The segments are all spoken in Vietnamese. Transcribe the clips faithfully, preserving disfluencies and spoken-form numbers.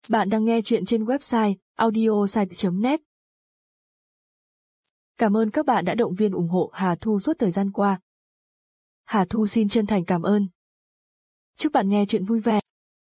Bạn đang nghe chuyện trên website audiosite chấm net. Cảm ơn các bạn đã động viên ủng hộ Hà Thu suốt thời gian qua. Hà Thu xin chân thành cảm ơn. Chúc bạn nghe chuyện vui vẻ.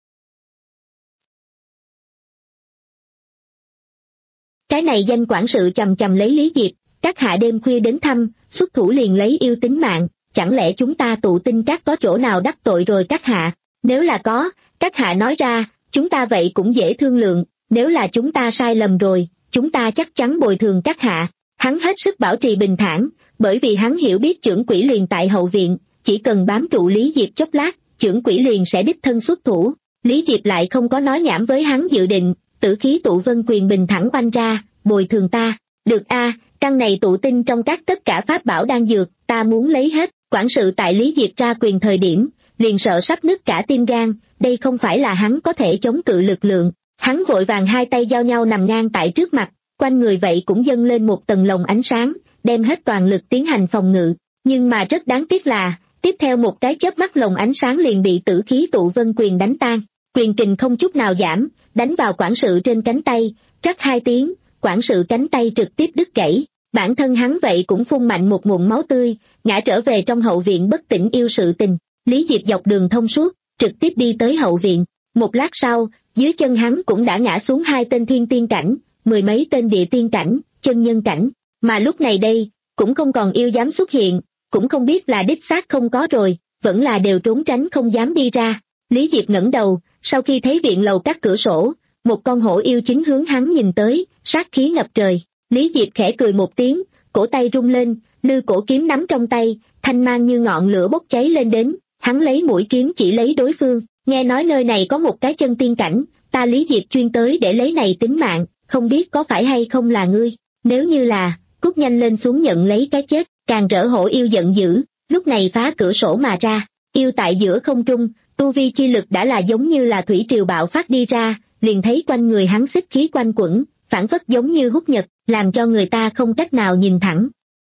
Cái này danh quản sự chằm chằm lấy Lý Diệp, các hạ đêm khuya đến thăm, xuất thủ liền lấy yêu tính mạng, chẳng lẽ chúng ta tụ tinh các có chỗ nào đắc tội rồi các hạ? Nếu là có, các hạ nói ra, chúng ta vậy cũng dễ thương lượng, nếu là chúng ta sai lầm rồi, chúng ta chắc chắn bồi thường các hạ. Hắn hết sức bảo trì bình thản, bởi vì hắn hiểu biết chưởng quỷ liền tại hậu viện, chỉ cần bám trụ Lý Diệp chốc lát, chưởng quỷ liền sẽ đích thân xuất thủ. Lý Diệp lại không có nói nhảm với hắn dự định, tử khí tụ vân quyền bình thẳng oanh ra, bồi thường ta. Được a, căn này tụ tinh trong các tất cả pháp bảo đan dược, ta muốn lấy hết. Quản sự tại Lý Diệp ra quyền thời điểm, liền sợ sắp nứt cả tim gan, đây không phải là hắn có thể chống cự lực lượng. Hắn vội vàng hai tay giao nhau nằm ngang tại trước mặt, quanh người vậy cũng dâng lên một tầng lồng ánh sáng, đem hết toàn lực tiến hành phòng ngự. Nhưng mà rất đáng tiếc là, tiếp theo một cái chớp mắt lồng ánh sáng liền bị tử khí tụ vân quyền đánh tan. Quyền kình không chút nào giảm, đánh vào quản sự trên cánh tay, rắc hai tiếng, quản sự cánh tay trực tiếp đứt gãy. Bản thân hắn vậy cũng phun mạnh một ngụm máu tươi, ngã trở về trong hậu viện bất tỉnh yêu sự tình. Lý Diệp dọc đường thông suốt, trực tiếp đi tới hậu viện. Một lát sau, dưới chân hắn cũng đã ngã xuống hai tên thiên tiên cảnh, mười mấy tên địa tiên cảnh, chân nhân cảnh. Mà lúc này đây, cũng không còn yêu dám xuất hiện, cũng không biết là đích xác không có rồi, vẫn là đều trốn tránh không dám đi ra. Lý Diệp ngẩng đầu, sau khi thấy viện lầu các cửa sổ, một con hổ yêu chính hướng hắn nhìn tới, sát khí ngập trời. Lý Diệp khẽ cười một tiếng, cổ tay rung lên, lư cổ kiếm nắm trong tay, thanh mang như ngọn lửa bốc cháy lên đến, hắn lấy mũi kiếm chỉ lấy đối phương. Nghe nói nơi này có một cái chân tiên cảnh, ta Lý Diệp chuyên tới để lấy này tính mạng, không biết có phải hay không là ngươi. Nếu như là, cút nhanh lên xuống nhận lấy cái chết. Càng rỡ hổ yêu giận dữ, lúc này phá cửa sổ mà ra. Yêu tại giữa không trung, tu vi chi lực đã là giống như là thủy triều bạo phát đi ra, liền thấy quanh người hắn xích khí quanh quẩn, phản phất giống như hút nhật, làm cho người ta không cách nào nhìn thẳng.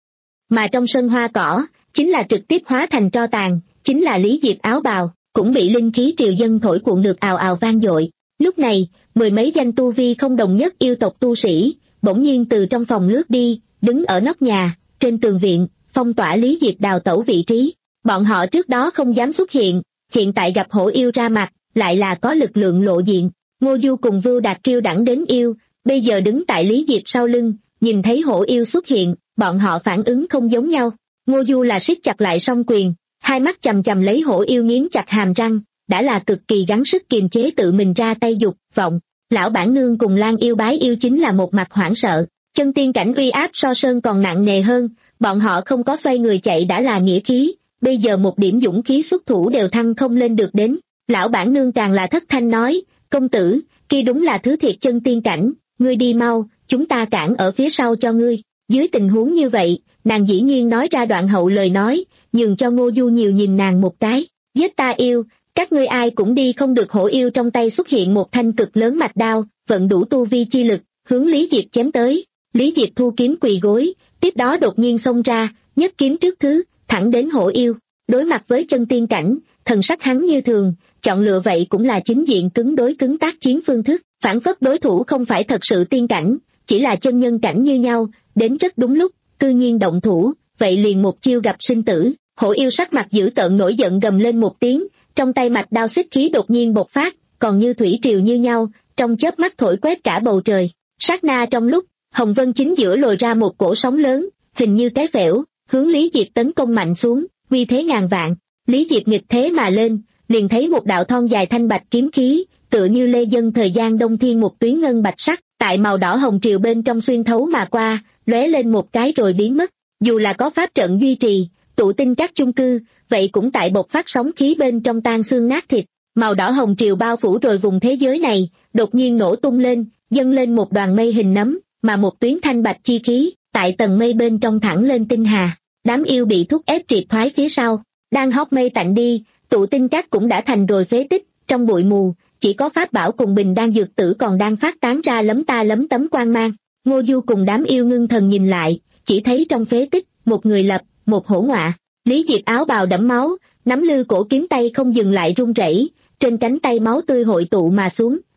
Mà trong sân hoa cỏ, chính là trực tiếp hóa thành tro tàn, chính là Lý Diệp áo bào, cũng bị linh khí triều dân thổi cuộn được ào ào vang dội. Lúc này, mười mấy danh tu vi không đồng nhất yêu tộc tu sĩ, bỗng nhiên từ trong phòng lướt đi, đứng ở nóc nhà, trên tường viện, phong tỏa Lý Diệp đào tẩu vị trí. Bọn họ trước đó không dám xuất hiện, hiện tại gặp hổ yêu ra mặt, lại là có lực lượng lộ diện. Ngô Du cùng Vưu Đạt kiêu đẳng đến yêu, bây giờ đứng tại Lý Diệp sau lưng, nhìn thấy hổ yêu xuất hiện, bọn họ phản ứng không giống nhau. Ngô Du là siết chặt lại song quyền, hai mắt chằm chằm lấy hổ yêu nghiến chặt hàm răng, đã là cực kỳ gắng sức kiềm chế tự mình ra tay dục vọng. Lão bản nương cùng Lan yêu bái yêu chính là một mặt hoảng sợ, chân tiên cảnh uy áp so sơn còn nặng nề hơn, bọn họ không có xoay người chạy đã là nghĩa khí, bây giờ một điểm dũng khí xuất thủ đều thăng không lên được đến. Lão bản nương càng là thất thanh nói, công tử, kia đúng là thứ thiệt chân tiên cảnh, ngươi đi mau, chúng ta cản ở phía sau cho ngươi. Dưới tình huống như vậy, nàng dĩ nhiên nói ra đoạn hậu lời nói, nhường cho Ngô Du nhiều nhìn nàng một cái. Giết ta yêu, các ngươi ai cũng đi không được. Hổ yêu trong tay xuất hiện một thanh cực lớn mạch đao, vận đủ tu vi chi lực, hướng Lý Diệp chém tới. Lý Diệp thu kiếm quỳ gối, tiếp đó đột nhiên xông ra, nhất kiếm trước thứ, thẳng đến hổ yêu. Đối mặt với chân tiên cảnh, thần sắc hắn như thường, chọn lựa vậy cũng là chính diện cứng đối cứng tác chiến phương thức, phản phất đối thủ không phải thật sự tiên cảnh, chỉ là chân nhân cảnh như nhau, đến rất đúng lúc, cư nhiên động thủ, vậy liền một chiêu gặp sinh tử. Hổ yêu sắc mặt dữ tợn nổi giận gầm lên một tiếng, trong tay mạch đao xích khí đột nhiên bộc phát, còn như thủy triều như nhau, trong chớp mắt thổi quét cả bầu trời. Sát na trong lúc, hồng vân chính giữa lồi ra một cổ sóng lớn, hình như cái phễu, hướng Lý Diệp tấn công mạnh xuống, uy thế ngàn vạn. Lý Diệp nghịch thế mà lên, liền thấy một đạo thon dài thanh bạch kiếm khí, tựa như lê dân thời gian đông thiên một tuyến ngân bạch sắc, tại màu đỏ hồng triều bên trong xuyên thấu mà qua, lóe lên một cái rồi biến mất. Dù là có pháp trận duy trì, tụ tinh các chung cư, vậy cũng tại bộc phát sóng khí bên trong tan xương nát thịt. Màu đỏ hồng triều bao phủ rồi vùng thế giới này, đột nhiên nổ tung lên, dâng lên một đoàn mây hình nấm, mà một tuyến thanh bạch chi khí, tại tầng mây bên trong thẳng lên tinh hà. Đám yêu bị thúc ép triệt thoái phía sau, đang hóc mây tạnh đi, tụ tinh các cũng đã thành rồi phế tích, trong bụi mù, chỉ có pháp bảo cùng bình đan dược tử còn đang phát tán ra lấm ta lấm tấm quang mang. Ngô Du cùng đám yêu ngưng thần nhìn lại, chỉ thấy trong phế tích, một người lập, một hổ ngọa. Lý Diệp áo bào đẫm máu, nắm lư cổ kiếm tay không dừng lại run rẩy, trên cánh tay máu tươi hội tụ mà xuống,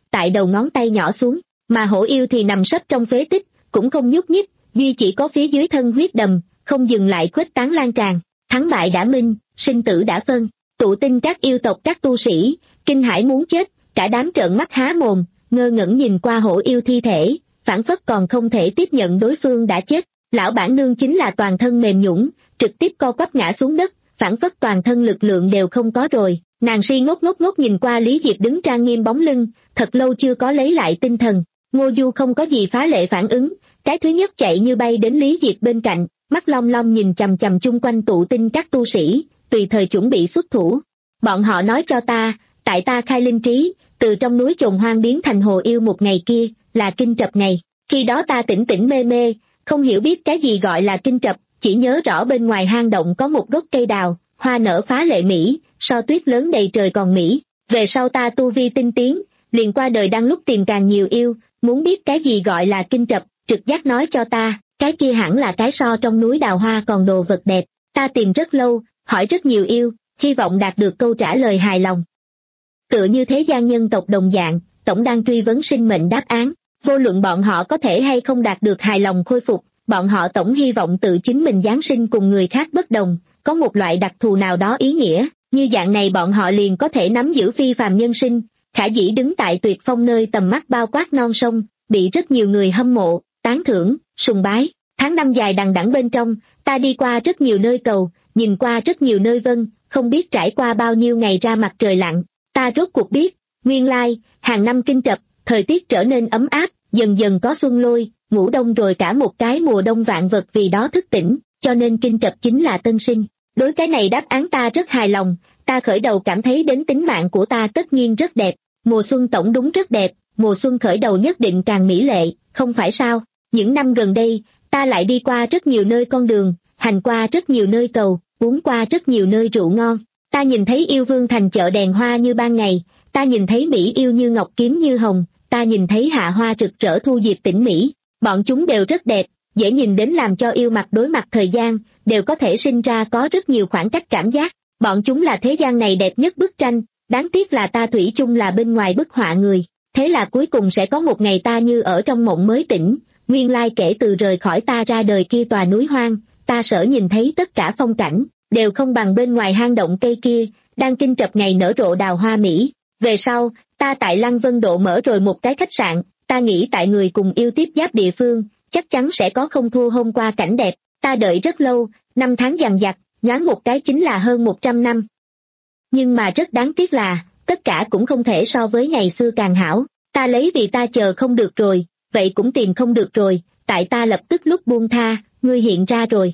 tại đầu ngón tay nhỏ xuống, mà hổ yêu thì nằm sấp trong phế tích, cũng không nhúc nhích, duy chỉ có phía dưới thân huyết đầm, không dừng lại khuếch tán lan tràn. Thắng bại đã minh, sinh tử đã phân. Tụ tinh các yêu tộc các tu sĩ, kinh hãi muốn chết, cả đám trợn mắt há mồm, ngơ ngẩn nhìn qua hổ yêu thi thể, phảng phất còn không thể tiếp nhận đối phương đã chết. Lão bản nương chính là toàn thân mềm nhũn, trực tiếp co quắp ngã xuống đất, phảng phất toàn thân lực lượng đều không có rồi. Nàng si ngốc ngốc ngốc nhìn qua Lý Diệp đứng trang nghiêm bóng lưng, thật lâu chưa có lấy lại tinh thần. Ngô Du không có gì phá lệ phản ứng, cái thứ nhất chạy như bay đến Lý Diệp bên cạnh, mắt long long nhìn chằm chằm chung quanh tụ tinh các tu sĩ, tùy thời chuẩn bị xuất thủ. Bọn họ nói cho ta, tại ta khai linh trí, từ trong núi Chồn Hoang biến thành hồ yêu một ngày kia, là kinh trập ngày. Khi đó ta tỉnh tỉnh mê mê, không hiểu biết cái gì gọi là kinh trập, chỉ nhớ rõ bên ngoài hang động có một gốc cây đào, hoa nở phá lệ mỹ, so tuyết lớn đầy trời còn mỹ. Về sau ta tu vi tinh tiến, liền qua đời đang lúc tìm càng nhiều yêu, muốn biết cái gì gọi là kinh trập, trực giác nói cho ta, cái kia hẳn là cái so trong núi đào hoa còn đồ vật đẹp. Ta tìm rất lâu, hỏi rất nhiều yêu, hy vọng đạt được câu trả lời hài lòng. Tựa như thế gian nhân tộc đồng dạng, tổng đang truy vấn sinh mệnh đáp án, vô luận bọn họ có thể hay không đạt được hài lòng khôi phục, bọn họ tổng hy vọng tự chính mình giáng sinh cùng người khác bất đồng, có một loại đặc thù nào đó ý nghĩa, như dạng này bọn họ liền có thể nắm giữ phi phàm nhân sinh, khả dĩ đứng tại tuyệt phong nơi tầm mắt bao quát non sông, bị rất nhiều người hâm mộ, tán thưởng, sùng bái. Tháng năm dài đằng đẵng bên trong, ta đi qua rất nhiều nơi cầu, nhìn qua rất nhiều nơi vân, không biết trải qua bao nhiêu ngày ra mặt trời lặn, ta rốt cuộc biết, nguyên lai, hàng năm kinh trập, thời tiết trở nên ấm áp, dần dần có xuân lôi, ngủ đông rồi cả một cái mùa đông vạn vật vì đó thức tỉnh, cho nên kinh trập chính là tân sinh. Đối cái này đáp án ta rất hài lòng, ta khởi đầu cảm thấy đến tính mạng của ta tất nhiên rất đẹp, mùa xuân tổng đúng rất đẹp, mùa xuân khởi đầu nhất định càng mỹ lệ, không phải sao? Những năm gần đây, ta lại đi qua rất nhiều nơi con đường, hành qua rất nhiều nơi cầu, uống qua rất nhiều nơi rượu ngon. Ta nhìn thấy yêu vương thành chợ đèn hoa như ban ngày, ta nhìn thấy mỹ yêu như ngọc kiếm như hồng, ta nhìn thấy hạ hoa rực rỡ thu diệp tỉnh mỹ. Bọn chúng đều rất đẹp, dễ nhìn đến làm cho yêu mặt đối mặt thời gian, đều có thể sinh ra có rất nhiều khoảng cách cảm giác. Bọn chúng là thế gian này đẹp nhất bức tranh, đáng tiếc là ta thủy chung là bên ngoài bức họa người. Thế là cuối cùng sẽ có một ngày ta như ở trong mộng mới tỉnh, nguyên lai kể từ rời khỏi ta ra đời kia tòa núi hoang, ta sở nhìn thấy tất cả phong cảnh, đều không bằng bên ngoài hang động cây kia, đang kinh trập ngày nở rộ đào hoa mỹ. Về sau, ta tại Lăng Vân Độ mở rồi một cái khách sạn, ta nghĩ tại người cùng yêu tiếp giáp địa phương, chắc chắn sẽ có không thua hôm qua cảnh đẹp. Ta đợi rất lâu, năm tháng dằng dặc, nhoáng một cái chính là hơn một trăm năm. Nhưng mà rất đáng tiếc là, tất cả cũng không thể so với ngày xưa càng hảo. Ta lấy vì ta chờ không được rồi, vậy cũng tìm không được rồi, tại ta lập tức lúc buông tha, ngươi hiện ra rồi.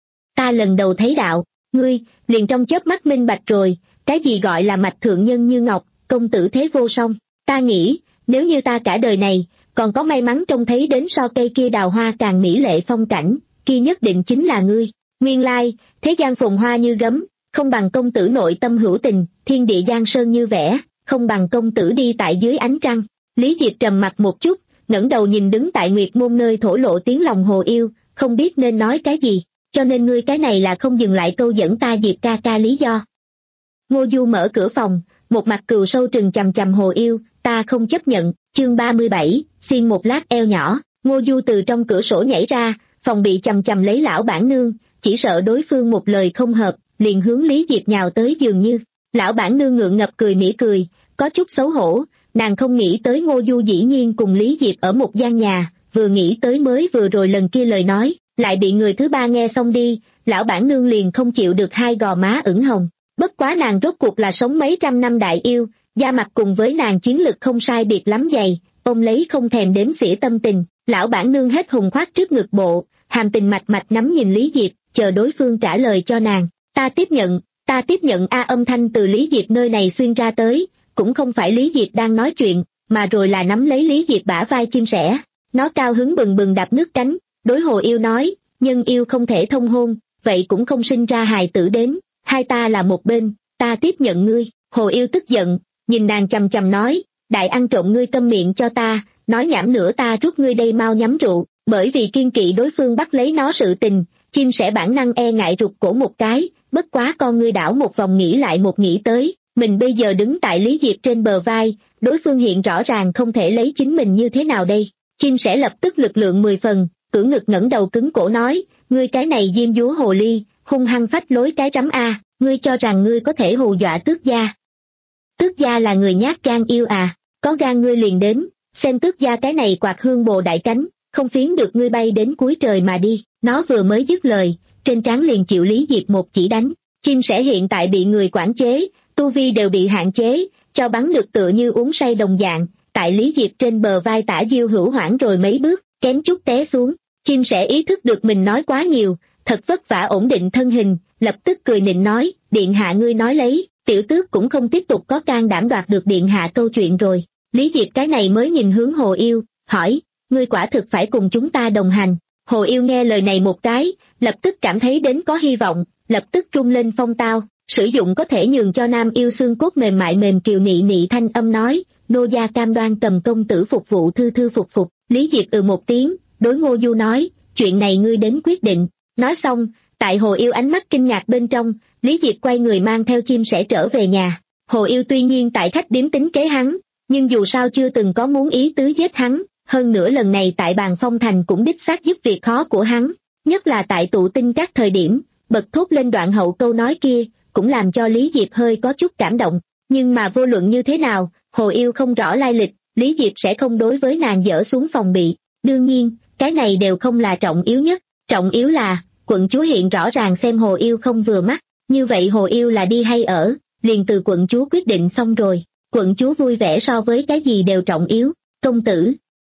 Ta lần đầu thấy đạo, ngươi, liền trong chớp mắt minh bạch rồi, cái gì gọi là mạch thượng nhân như ngọc, công tử thế vô song. Ta nghĩ, nếu như ta cả đời này, còn có may mắn trông thấy đến so cây kia đào hoa càng mỹ lệ phong cảnh, kia nhất định chính là ngươi. Nguyên lai, thế gian phồn hoa như gấm, không bằng công tử nội tâm hữu tình, thiên địa giang sơn như vẽ, không bằng công tử đi tại dưới ánh trăng. Lý Diệp trầm mặt một chút, ngẩng đầu nhìn đứng tại Nguyệt Môn nơi thổ lộ tiếng lòng hồ yêu, không biết nên nói cái gì, cho nên ngươi cái này là không dừng lại câu dẫn ta Diệp ca ca lý do. Ngô Du mở cửa phòng, một mặt cừu sâu trừng chằm chằm hồ yêu, ta không chấp nhận. Chương ba mươi bảy, xiên một lát eo nhỏ. Ngô Du từ trong cửa sổ nhảy ra, phòng bị chằm chằm lấy lão bản nương, chỉ sợ đối phương một lời không hợp, liền hướng Lý Diệp nhào tới dường như. Lão bản nương ngượng ngập cười mỉa cười, có chút xấu hổ, nàng không nghĩ tới Ngô Du dĩ nhiên cùng Lý Diệp ở một gian nhà, vừa nghĩ tới mới vừa rồi lần kia lời nói, lại bị người thứ ba nghe xong đi, lão bản nương liền không chịu được hai gò má ửng hồng. Bất quá nàng rốt cuộc là sống mấy trăm năm đại yêu, da mặt cùng với nàng chiến lực không sai biệt lắm dày, ôm lấy không thèm đếm xỉa tâm tình, lão bản nương hết hùng khoát trước ngực bộ, hàm tình mạch mạch nắm nhìn Lý Diệp, chờ đối phương trả lời cho nàng. Ta tiếp nhận, ta tiếp nhận a âm thanh từ Lý Diệp nơi này xuyên ra tới, cũng không phải Lý Diệp đang nói chuyện, mà rồi là nắm lấy Lý Diệp bả vai chim sẻ. Nó cao hứng bừng bừng đạp nước cánh, đối hồ yêu nói, nhân yêu không thể thông hôn, vậy cũng không sinh ra hài tử đến, hai ta là một bên, ta tiếp nhận ngươi. Hồ yêu tức giận, nhìn nàng chằm chằm nói, đại ăn trộm ngươi câm miệng cho ta, nói nhảm nữa ta rút ngươi đây mau nhắm rượu. Bởi vì kiên kỵ đối phương bắt lấy nó sự tình, chim sẻ bản năng e ngại rụt cổ một cái, bất quá con ngươi đảo một vòng nghĩ lại một nghĩ tới, mình bây giờ đứng tại Lý Diệp trên bờ vai, đối phương hiện rõ ràng không thể lấy chính mình như thế nào đây. Chim sẻ lập tức lực lượng mười phần, cưỡng ngực ngẩng đầu cứng cổ nói, ngươi cái này diêm dúa hồ ly, hung hăng phách lối cái rắm a, ngươi cho rằng ngươi có thể hù dọa tước gia. Tước gia là người nhát gan yêu à, có gan ngươi liền đến, xem tước gia cái này quạt hương bồ đại cánh, không phiến được ngươi bay đến cuối trời mà đi. Nó vừa mới dứt lời, trên trán liền chịu Lý Diệp một chỉ đánh. Chim sẻ hiện tại bị người quản chế, tu vi đều bị hạn chế, cho bắn được tựa như uống say đồng dạng, tại Lý Diệp trên bờ vai tả diêu hữu hoảng rồi mấy bước, kém chút té xuống. Chim sẻ ý thức được mình nói quá nhiều, thật vất vả ổn định thân hình, lập tức cười nịnh nói, điện hạ ngươi nói lấy, tiểu tước cũng không tiếp tục có can đảm đoạt được điện hạ câu chuyện rồi. Lý Diệp cái này mới nhìn hướng Hồ Yêu, hỏi, ngươi quả thực phải cùng chúng ta đồng hành. Hồ Yêu nghe lời này một cái, lập tức cảm thấy đến có hy vọng, lập tức trung lên phong tao, sử dụng có thể nhường cho nam yêu xương cốt mềm mại mềm kiều nị nị thanh âm nói, nô gia cam đoan cầm công tử phục vụ thư thư phục phục. Lý Diệp ừ một tiếng, đối Ngô Du nói, chuyện này ngươi đến quyết định. Nói xong, tại Hồ Yêu ánh mắt kinh ngạc bên trong, Lý Diệp quay người mang theo chim sẻ trở về nhà. Hồ Yêu tuy nhiên tại khách điếm tính kế hắn, nhưng dù sao chưa từng có muốn ý tứ giết hắn, hơn nữa lần này tại Bàn Phong Thành cũng đích xác giúp việc khó của hắn, nhất là tại tụ tinh các thời điểm, bật thốt lên đoạn hậu câu nói kia, cũng làm cho Lý Diệp hơi có chút cảm động. Nhưng mà vô luận như thế nào, Hồ Yêu không rõ lai lịch, Lý Diệp sẽ không đối với nàng dỡ xuống phòng bị. Đương nhiên, cái này đều không là trọng yếu nhất, trọng yếu là, quận chúa hiện rõ ràng xem Hồ Yêu không vừa mắt, như vậy Hồ Yêu là đi hay ở, liền từ quận chúa quyết định xong rồi. Quận chúa vui vẻ so với cái gì đều trọng yếu. Công tử.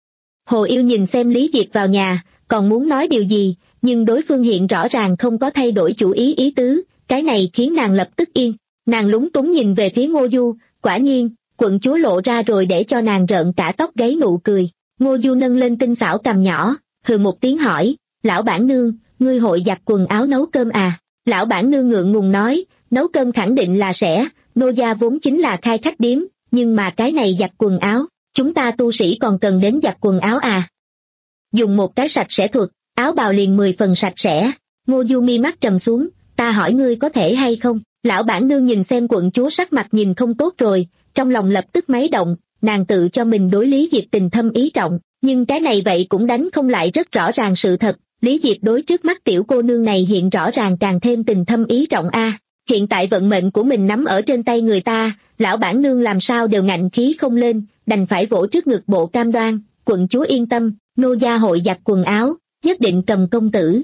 Hồ Yêu nhìn xem Lý Diệp vào nhà, còn muốn nói điều gì, nhưng đối phương hiện rõ ràng không có thay đổi chủ ý ý tứ, cái này khiến nàng lập tức yên. Nàng lúng túng nhìn về phía Ngô Du, quả nhiên, quận chúa lộ ra rồi để cho nàng rợn cả tóc gáy nụ cười. Ngô Du nâng lên tinh xảo cằm nhỏ, hừ một tiếng hỏi, lão bản nương, ngươi hội giặt quần áo nấu cơm à? Lão bản nương ngượng ngùng nói, nấu cơm khẳng định là sẽ, nô gia vốn chính là khai khách điếm, nhưng mà cái này giặt quần áo, chúng ta tu sĩ còn cần đến giặt quần áo à? Dùng một cái sạch sẽ thuật, áo bào liền mười phần sạch sẽ. Ngô Du mi mắt trầm xuống, ta hỏi ngươi có thể hay không? Lão bản nương nhìn xem quận chúa sắc mặt nhìn không tốt rồi, trong lòng lập tức máy động, nàng tự cho mình đối Lý Diệp tình thâm ý trọng, nhưng cái này vậy cũng đánh không lại rất rõ ràng sự thật, Lý Diệp đối trước mắt tiểu cô nương này hiện rõ ràng càng thêm tình thâm ý trọng a. Hiện tại vận mệnh của mình nắm ở trên tay người ta, lão bản nương làm sao đều ngạnh khí không lên, đành phải vỗ trước ngực bộ cam đoan, quận chúa yên tâm, nô gia hội giặt quần áo, nhất định cầm công tử.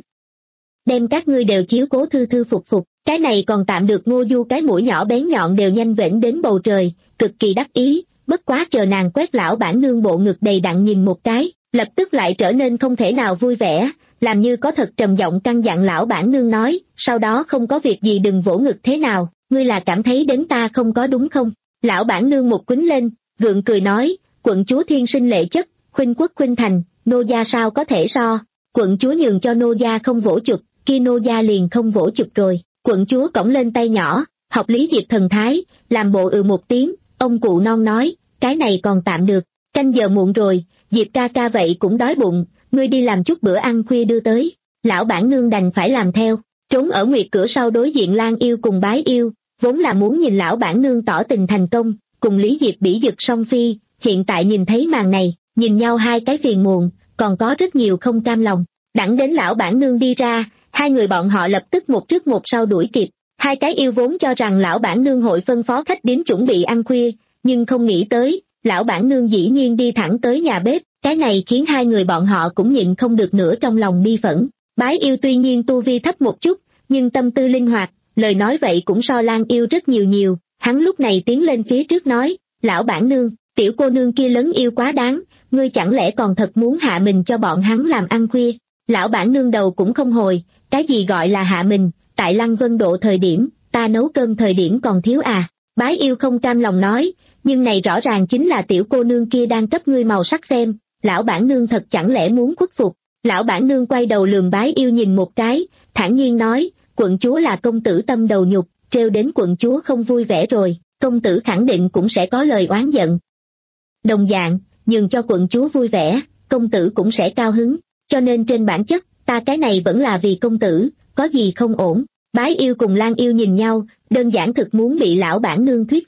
Đem các ngươi đều chiếu cố thư thư phục phục, cái này còn tạm được. Ngô Du cái mũi nhỏ bén nhọn đều nhanh vểnh đến bầu trời, cực kỳ đắc ý, bất quá chờ nàng quét lão bản nương bộ ngực đầy đặn nhìn một cái, lập tức lại trở nên không thể nào vui vẻ, làm như có thật trầm giọng căn dặn lão bản nương nói, sau đó không có việc gì đừng vỗ ngực thế nào, ngươi là cảm thấy đến ta không có đúng không? Lão bản nương một quýnh lên, gượng cười nói, quận chúa thiên sinh lệ chất, khuynh quốc khuynh thành, nô gia sao có thể so, quận chúa nhường cho nô gia không vỗ chụp, kia nô gia liền không vỗ chụp rồi. Quận chúa cõng lên tay nhỏ, học Lý Diệp thần thái, làm bộ ừ một tiếng, ông cụ non nói, cái này còn tạm được, canh giờ muộn rồi, Diệp ca ca vậy cũng đói bụng, ngươi đi làm chút bữa ăn khuya đưa tới. Lão bản nương đành phải làm theo, trốn ở nguyệt cửa sau đối diện Lan Yêu cùng Bái Yêu, vốn là muốn nhìn lão bản nương tỏ tình thành công, cùng Lý Diệp bỉ giật song phi, hiện tại nhìn thấy màn này, nhìn nhau hai cái phiền muộn, còn có rất nhiều không cam lòng. Đặng đến lão bản nương đi ra, hai người bọn họ lập tức một trước một sau đuổi kịp. Hai cái yêu vốn cho rằng lão bản nương hội phân phó khách điếm chuẩn bị ăn khuya, nhưng không nghĩ tới, lão bản nương dĩ nhiên đi thẳng tới nhà bếp, cái này khiến hai người bọn họ cũng nhịn không được nữa trong lòng bi phẫn. Bái Yêu tuy nhiên tu vi thấp một chút, nhưng tâm tư linh hoạt, lời nói vậy cũng so Lan Yêu rất nhiều nhiều, hắn lúc này tiến lên phía trước nói, lão bản nương, tiểu cô nương kia lớn yêu quá đáng, ngươi chẳng lẽ còn thật muốn hạ mình cho bọn hắn làm ăn khuya? Lão bản nương đầu cũng không hồi, cái gì gọi là hạ mình, tại Lăng Vân Độ thời điểm, ta nấu cơm thời điểm còn thiếu à? Bái Yêu không cam lòng nói, nhưng này rõ ràng chính là tiểu cô nương kia đang cấp ngươi màu sắc xem, lão bản nương thật chẳng lẽ muốn khuất phục? Lão bản nương quay đầu lườm Bái Yêu nhìn một cái, thản nhiên nói, quận chúa là công tử tâm đầu nhục, trêu đến quận chúa không vui vẻ rồi, công tử khẳng định cũng sẽ có lời oán giận. Đồng dạng, nhường cho quận chúa vui vẻ, công tử cũng sẽ cao hứng, cho nên trên bản chất, ta cái này vẫn là vì công tử, có gì không ổn. Bái Yêu cùng Lan Yêu nhìn nhau, đơn giản thực muốn bị lão bản nương thuyết phục.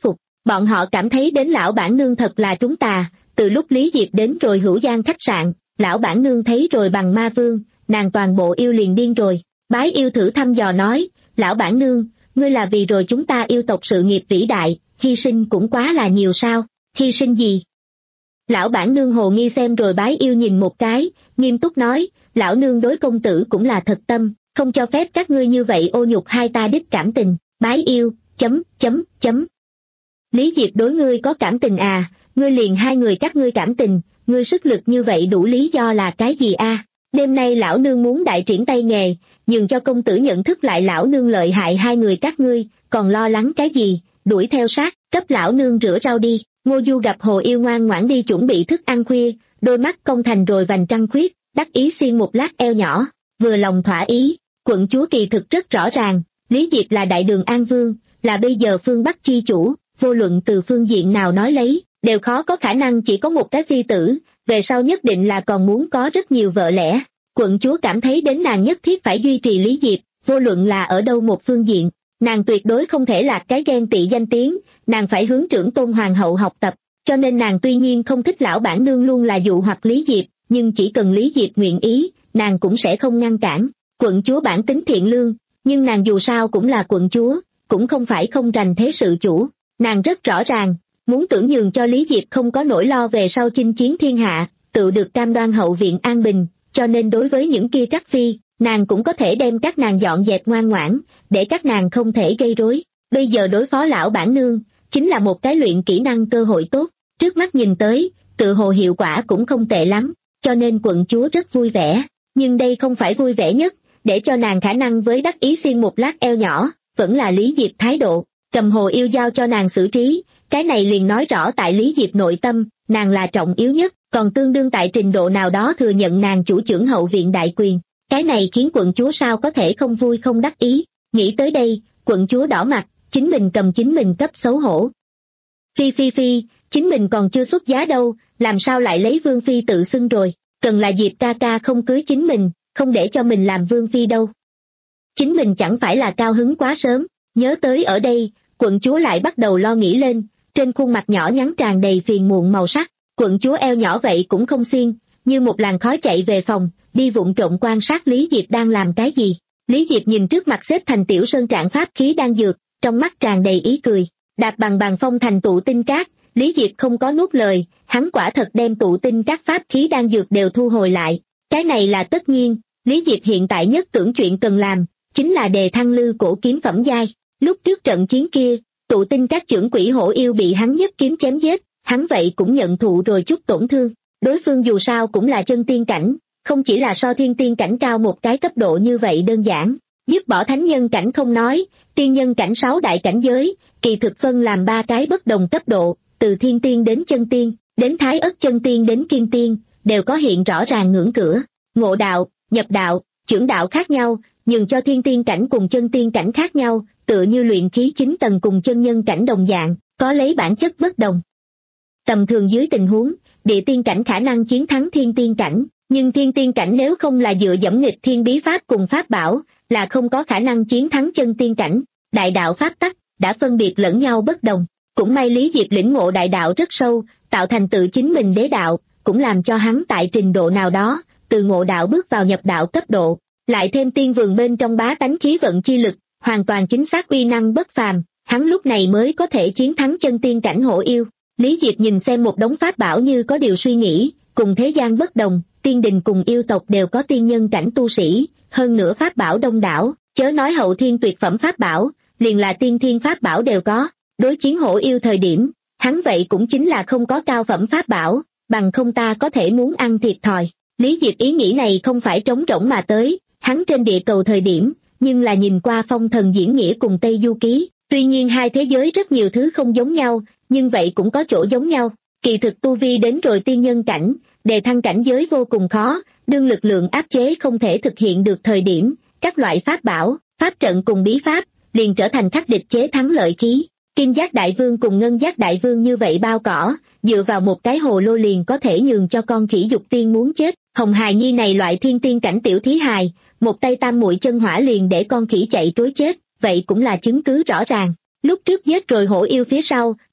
Bọn họ cảm thấy đến lão bản nương thật là trúng tà, từ lúc Lý Diệp đến rồi Hữu Giang khách sạn, lão bản nương thấy rồi bằng ma vương, nàng toàn bộ yêu liền điên rồi. Bái yêu thử thăm dò nói, lão bản nương, ngươi là vì rồi chúng ta yêu tộc sự nghiệp vĩ đại, hy sinh cũng quá là nhiều sao, hy sinh gì? Lão bản nương hồ nghi xem rồi bái yêu nhìn một cái, nghiêm túc nói, lão nương đối công tử cũng là thật tâm, không cho phép các ngươi như vậy ô nhục hai ta đích cảm tình, bái yêu, chấm, chấm, chấm. Lý Diệp đối ngươi có cảm tình à, ngươi liền hai người các ngươi cảm tình, ngươi sức lực như vậy đủ lý do là cái gì a? À? Đêm nay lão nương muốn đại triển tay nghề, nhường cho công tử nhận thức lại lão nương lợi hại hai người các ngươi, còn lo lắng cái gì, đuổi theo sát, cấp lão nương rửa rau đi. Ngô Du gặp hồ yêu ngoan ngoãn đi chuẩn bị thức ăn khuya, đôi mắt cong thành rồi vành trăng khuyết, đắc ý xiên một lát eo nhỏ, vừa lòng thỏa ý. Quận chúa kỳ thực rất rõ ràng, Lý Diệp là đại đường An Vương, là bây giờ phương Bắc chi chủ, vô luận từ phương diện nào nói lấy, đều khó có khả năng chỉ có một cái phi tử, về sau nhất định là còn muốn có rất nhiều vợ lẽ. Quận chúa cảm thấy đến nàng nhất thiết phải duy trì Lý Diệp, vô luận là ở đâu một phương diện, nàng tuyệt đối không thể lạc cái ghen tị danh tiếng, nàng phải hướng trưởng tôn hoàng hậu học tập, cho nên nàng tuy nhiên không thích lão bản nương luôn là dụ hoặc Lý Diệp, nhưng chỉ cần Lý Diệp nguyện ý, nàng cũng sẽ không ngăn cản. Quận chúa bản tính thiện lương, nhưng nàng dù sao cũng là quận chúa, cũng không phải không rành thế sự chủ, nàng rất rõ ràng, muốn tưởng nhường cho Lý Diệp không có nỗi lo về sau chinh chiến thiên hạ, tự được cam đoan hậu viện an bình, cho nên đối với những kia trắc phi, nàng cũng có thể đem các nàng dọn dẹp ngoan ngoãn, để các nàng không thể gây rối. Bây giờ đối phó lão bản nương, chính là một cái luyện kỹ năng cơ hội tốt, trước mắt nhìn tới, tự hồ hiệu quả cũng không tệ lắm, cho nên quận chúa rất vui vẻ, nhưng đây không phải vui vẻ nhất, để cho nàng khả năng với đắc ý xiên một lát eo nhỏ, vẫn là Lý Diệp thái độ, cầm hồ yêu giao cho nàng xử trí, cái này liền nói rõ tại Lý Diệp nội tâm, nàng là trọng yếu nhất, còn tương đương tại trình độ nào đó thừa nhận nàng chủ trưởng hậu viện đại quyền, cái này khiến quận chúa sao có thể không vui không đắc ý, nghĩ tới đây, quận chúa đỏ mặt, chính mình cầm chính mình cấp xấu hổ. Phi phi phi, chính mình còn chưa xuất giá đâu, làm sao lại lấy vương phi tự xưng rồi, cần là Diệp ca ca không cưới chính mình, không để cho mình làm vương phi đâu. Chính mình chẳng phải là cao hứng quá sớm, nhớ tới ở đây, quận chúa lại bắt đầu lo nghĩ lên, trên khuôn mặt nhỏ nhắn tràn đầy phiền muộn màu sắc, quận chúa eo nhỏ vậy cũng không xiên, như một làn khói chạy về phòng, đi vụng trộm quan sát Lý Diệp đang làm cái gì. Lý Diệp nhìn trước mặt xếp thành tiểu sơn trạng pháp khí đang dược, trong mắt tràn đầy ý cười, đạp bằng bàn phong thành tụ tinh cát, Lý Diệp không có nuốt lời, hắn quả thật đem tụ tinh các pháp khí đang dược đều thu hồi lại, cái này là tất nhiên, Lý Diệp hiện tại nhất tưởng chuyện cần làm, chính là đề thăng lư cổ kiếm phẩm giai, lúc trước trận chiến kia, tụ tinh các trưởng quỷ hổ yêu bị hắn nhất kiếm chém giết, hắn vậy cũng nhận thụ rồi chút tổn thương, đối phương dù sao cũng là chân tiên cảnh, không chỉ là so thiên tiên cảnh cao một cái cấp độ như vậy đơn giản, dứt bỏ thánh nhân cảnh không nói, tiên nhân cảnh sáu đại cảnh giới, kỳ thực phân làm ba cái bất đồng cấp độ, từ thiên tiên đến chân tiên, đến thái ất chân tiên đến kim tiên, đều có hiện rõ ràng ngưỡng cửa, ngộ đạo, nhập đạo, chưởng đạo khác nhau, nhưng cho thiên tiên cảnh cùng chân tiên cảnh khác nhau, tựa như luyện khí chín tầng cùng chân nhân cảnh đồng dạng, có lấy bản chất bất đồng. Tầm thường dưới tình huống, địa tiên cảnh khả năng chiến thắng thiên tiên cảnh, nhưng thiên tiên cảnh nếu không là dựa dẫm nghịch thiên bí pháp cùng pháp bảo, là không có khả năng chiến thắng chân tiên cảnh. Đại đạo pháp tắc đã phân biệt lẫn nhau bất đồng, cũng may Lý Diệp lĩnh ngộ đại đạo rất sâu, tạo thành tự chính mình đế đạo, cũng làm cho hắn tại trình độ nào đó, từ ngộ đạo bước vào nhập đạo cấp độ, lại thêm tiên vườn bên trong bá tánh khí vận chi lực, hoàn toàn chính xác uy năng bất phàm, hắn lúc này mới có thể chiến thắng chân tiên cảnh hổ yêu. Lý Diệp nhìn xem một đống pháp bảo như có điều suy nghĩ, cùng thế gian bất đồng, tiên đình cùng yêu tộc đều có tiên nhân cảnh tu sĩ, hơn nữa pháp bảo đông đảo, chớ nói hậu thiên tuyệt phẩm pháp bảo, liền là tiên thiên pháp bảo đều có, đối chiến hổ yêu thời điểm, hắn vậy cũng chính là không có cao phẩm pháp bảo, bằng không ta có thể muốn ăn thiệt thòi. Lý Diệp ý nghĩ này không phải trống rỗng mà tới, hắn trên địa cầu thời điểm, nhưng là nhìn qua phong thần diễn nghĩa cùng Tây Du Ký, tuy nhiên hai thế giới rất nhiều thứ không giống nhau, nhưng vậy cũng có chỗ giống nhau, kỳ thực tu vi đến rồi tiên nhân cảnh, đề thăng cảnh giới vô cùng khó, đương lực lượng áp chế không thể thực hiện được thời điểm, các loại pháp bảo, pháp trận cùng bí pháp, liền trở thành khắc địch chế thắng lợi khí. Kim Giác Đại Vương cùng Ngân Giác Đại Vương như vậy bao cỏ, dựa vào một cái hồ lô liền có thể nhường cho con khỉ dục tiên muốn chết. Hồng Hài Nhi này loại thiên tiên cảnh tiểu thí hài, một tay tam muội chân hỏa liền để con khỉ chạy trối chết, vậy cũng là chứng cứ rõ ràng. Lúc trước giết rồi hổ yêu phía sau,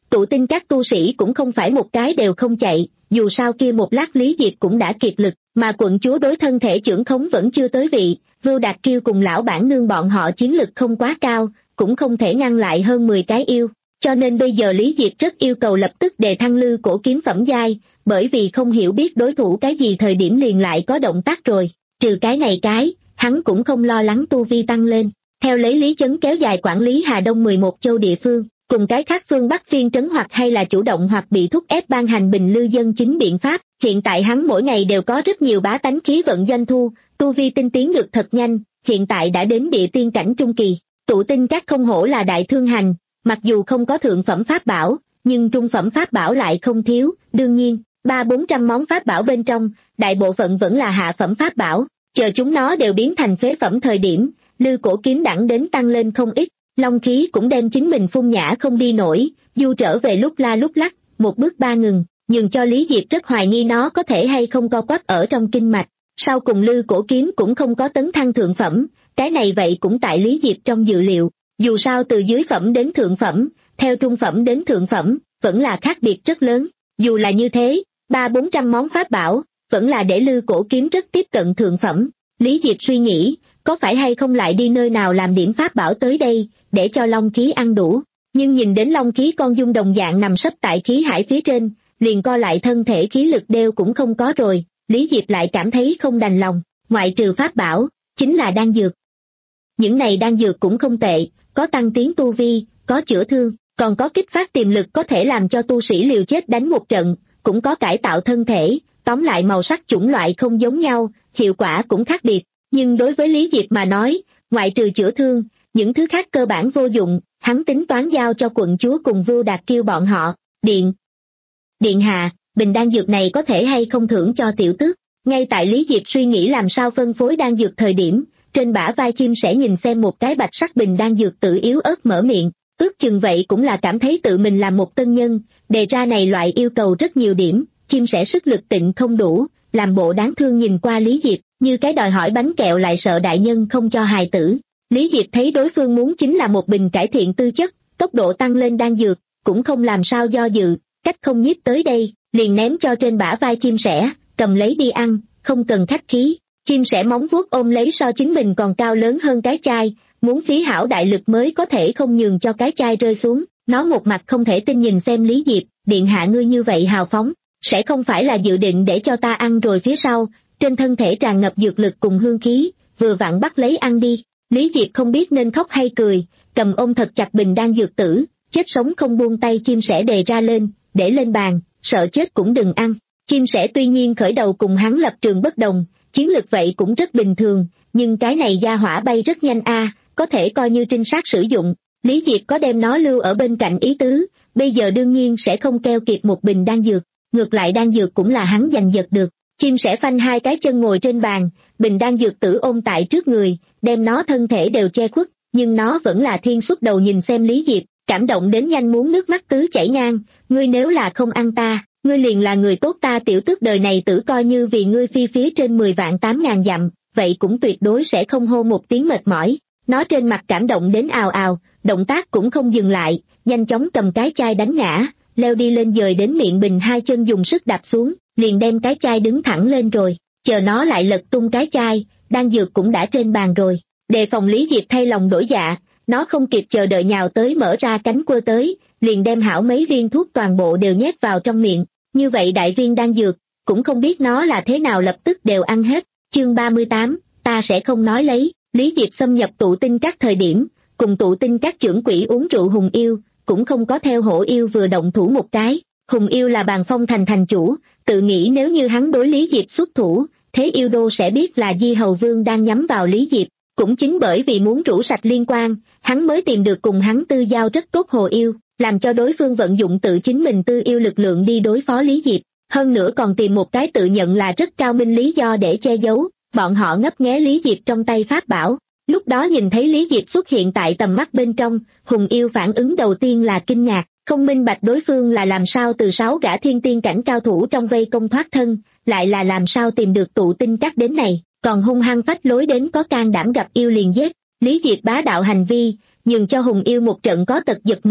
Tụ tinh các tu sĩ cũng không phải một cái đều không chạy, dù sao kia một lát Lý Diệp cũng đã kiệt lực, mà quận chúa đối thân thể trưởng khống vẫn chưa tới vị, Vưu Đạt Kiêu cùng lão bản nương bọn họ chiến lực không quá cao, cũng không thể ngăn lại hơn mười cái yêu, cho nên bây giờ Lý Diệp rất yêu cầu lập tức đề thăng Lư Cổ kiếm phẩm giai, bởi vì không hiểu biết đối thủ cái gì thời điểm liền lại có động tác rồi, trừ cái này cái, hắn cũng không lo lắng tu vi tăng lên, theo lấy Lý Chấn kéo dài quản lý Hà Đông mười một châu địa phương, cùng cái khác phương Bắc phiên trấn hoặc hay là chủ động hoặc bị thúc ép ban hành bình lư dân chính biện pháp, hiện tại hắn mỗi ngày đều có rất nhiều bá tánh khí vận doanh thu, tu vi tinh tiến được thật nhanh, hiện tại đã đến địa tiên cảnh trung kỳ, tụ tinh các không hổ là đại thương hành, mặc dù không có thượng phẩm pháp bảo, nhưng trung phẩm pháp bảo lại không thiếu, đương nhiên, ba bốn trăm món pháp bảo bên trong, đại bộ phận vẫn là hạ phẩm pháp bảo, chờ chúng nó đều biến thành phế phẩm thời điểm, Lư Cổ kiếm đẳng đến tăng lên không ít. Long khí cũng đem chính mình phun nhã không đi nổi, du trở về lúc la lúc lắc, một bước ba ngừng, nhưng cho Lý Diệp rất hoài nghi nó có thể hay không co quắp ở trong kinh mạch. Sau cùng Lư Cổ kiếm cũng không có tấn thăng thượng phẩm, cái này vậy cũng tại Lý Diệp trong dự liệu, dù sao từ dưới phẩm đến thượng phẩm, theo trung phẩm đến thượng phẩm, vẫn là khác biệt rất lớn. Dù là như thế, ba bốn trăm món pháp bảo, vẫn là để Lư Cổ kiếm rất tiếp cận thượng phẩm. Lý Diệp suy nghĩ, có phải hay không lại đi nơi nào làm điểm pháp bảo tới đây, để cho long khí ăn đủ, nhưng nhìn đến long khí con dung đồng dạng nằm sấp tại khí hải phía trên, liền co lại thân thể khí lực đều cũng không có rồi, Lý Diệp lại cảm thấy không đành lòng, ngoại trừ pháp bảo, chính là đan dược. Những này đan dược cũng không tệ, có tăng tiến tu vi, có chữa thương, còn có kích phát tiềm lực có thể làm cho tu sĩ liều chết đánh một trận, cũng có cải tạo thân thể, tóm lại màu sắc chủng loại không giống nhau, hiệu quả cũng khác biệt, nhưng đối với Lý Diệp mà nói, ngoại trừ chữa thương, những thứ khác cơ bản vô dụng, hắn tính toán giao cho quận chúa cùng Vưu Đạt Kiêu bọn họ, điện. Điện hạ, bình đan dược này có thể hay không thưởng cho tiểu tước, ngay tại Lý Diệp suy nghĩ làm sao phân phối đan dược thời điểm, trên bả vai chim sẻ nhìn xem một cái bạch sắc bình đan dược tự yếu ớt mở miệng, ước chừng vậy cũng là cảm thấy tự mình là một tân nhân, đề ra này loại yêu cầu rất nhiều điểm, chim sẻ sức lực tịnh không đủ, làm bộ đáng thương nhìn qua Lý Diệp, như cái đòi hỏi bánh kẹo lại sợ đại nhân không cho hài tử. Lý Diệp thấy đối phương muốn chính là một bình cải thiện tư chất, tốc độ tăng lên đan dược, cũng không làm sao do dự, cách không nhiếp tới đây, liền ném cho trên bả vai chim sẻ, cầm lấy đi ăn, không cần khách khí. Chim sẻ móng vuốt ôm lấy so chính mình còn cao lớn hơn cái chai, muốn phí hảo đại lực mới có thể không nhường cho cái chai rơi xuống, nó một mặt không thể tin nhìn xem Lý Diệp, điện hạ ngươi như vậy hào phóng, sẽ không phải là dự định để cho ta ăn rồi phía sau, trên thân thể tràn ngập dược lực cùng hương khí, vừa vặn bắt lấy ăn đi. Lý Diệp không biết nên khóc hay cười, cầm ôm thật chặt bình đan dược tử, chết sống không buông tay chim sẻ đề ra lên, để lên bàn, sợ chết cũng đừng ăn. Chim sẻ tuy nhiên khởi đầu cùng hắn lập trường bất đồng, chiến lực vậy cũng rất bình thường, nhưng cái này gia hỏa bay rất nhanh a, có thể coi như trinh sát sử dụng. Lý Diệp có đem nó lưu ở bên cạnh ý tứ, bây giờ đương nhiên sẽ không keo kiệt một bình đan dược, ngược lại đan dược cũng là hắn giành giật được. Chim sẻ phanh hai cái chân ngồi trên bàn, bình đan dược tử ôm tại trước người, đem nó thân thể đều che khuất, nhưng nó vẫn là thiên xuất đầu nhìn xem Lý Diệp, cảm động đến nhanh muốn nước mắt tứ chảy ngang, ngươi nếu là không ăn ta, ngươi liền là người tốt, ta tiểu tước đời này tử coi như vì ngươi phi phía trên mười vạn tám ngàn dặm, vậy cũng tuyệt đối sẽ không hô một tiếng mệt mỏi. Nó trên mặt cảm động đến ào ào, động tác cũng không dừng lại, nhanh chóng cầm cái chai đánh ngã, leo đi lên dời đến miệng bình hai chân dùng sức đạp xuống, liền đem cái chai đứng thẳng lên rồi, chờ nó lại lật tung cái chai, đan dược cũng đã trên bàn rồi. Đề phòng Lý Diệp thay lòng đổi dạ, nó không kịp chờ đợi nhào tới mở ra cánh quơ tới, liền đem hảo mấy viên thuốc toàn bộ đều nhét vào trong miệng, như vậy đại viên đan dược, cũng không biết nó là thế nào lập tức đều ăn hết. Chương ba mươi tám, ta sẽ không nói lấy. Lý Diệp xâm nhập tụ tinh các thời điểm, cùng tụ tinh các trưởng quỹ uống rượu Hùng Yêu, cũng không có theo Hổ Yêu vừa động thủ một cái. Hùng Yêu là Bàn Phong Thành thành chủ, tự nghĩ nếu như hắn đối Lý Diệp xuất thủ, thế yêu đô sẽ biết là Di Hầu Vương đang nhắm vào Lý Diệp. Cũng chính bởi vì muốn rũ sạch liên quan, hắn mới tìm được cùng hắn tư giao rất tốt Hồ Yêu, làm cho đối phương vận dụng tự chính mình tư yêu lực lượng đi đối phó Lý Diệp. Hơn nữa còn tìm một cái tự nhận là rất cao minh lý do để che giấu, bọn họ ngấp nghé Lý Diệp trong tay pháp bảo. Lúc đó nhìn thấy Lý Diệp xuất hiện tại tầm mắt bên trong, Hùng Yêu phản ứng đầu tiên là kinh ngạc, không minh bạch đối phương là làm sao từ sáu gã thiên tiên cảnh cao thủ trong vây công thoát thân, lại là làm sao tìm được tụ tinh các đến này, còn hung hăng phách lối đến có can đảm gặp yêu liền giết. Lý Diệp bá đạo hành vi, nhường cho Hùng Yêu một trận có tật giật mình,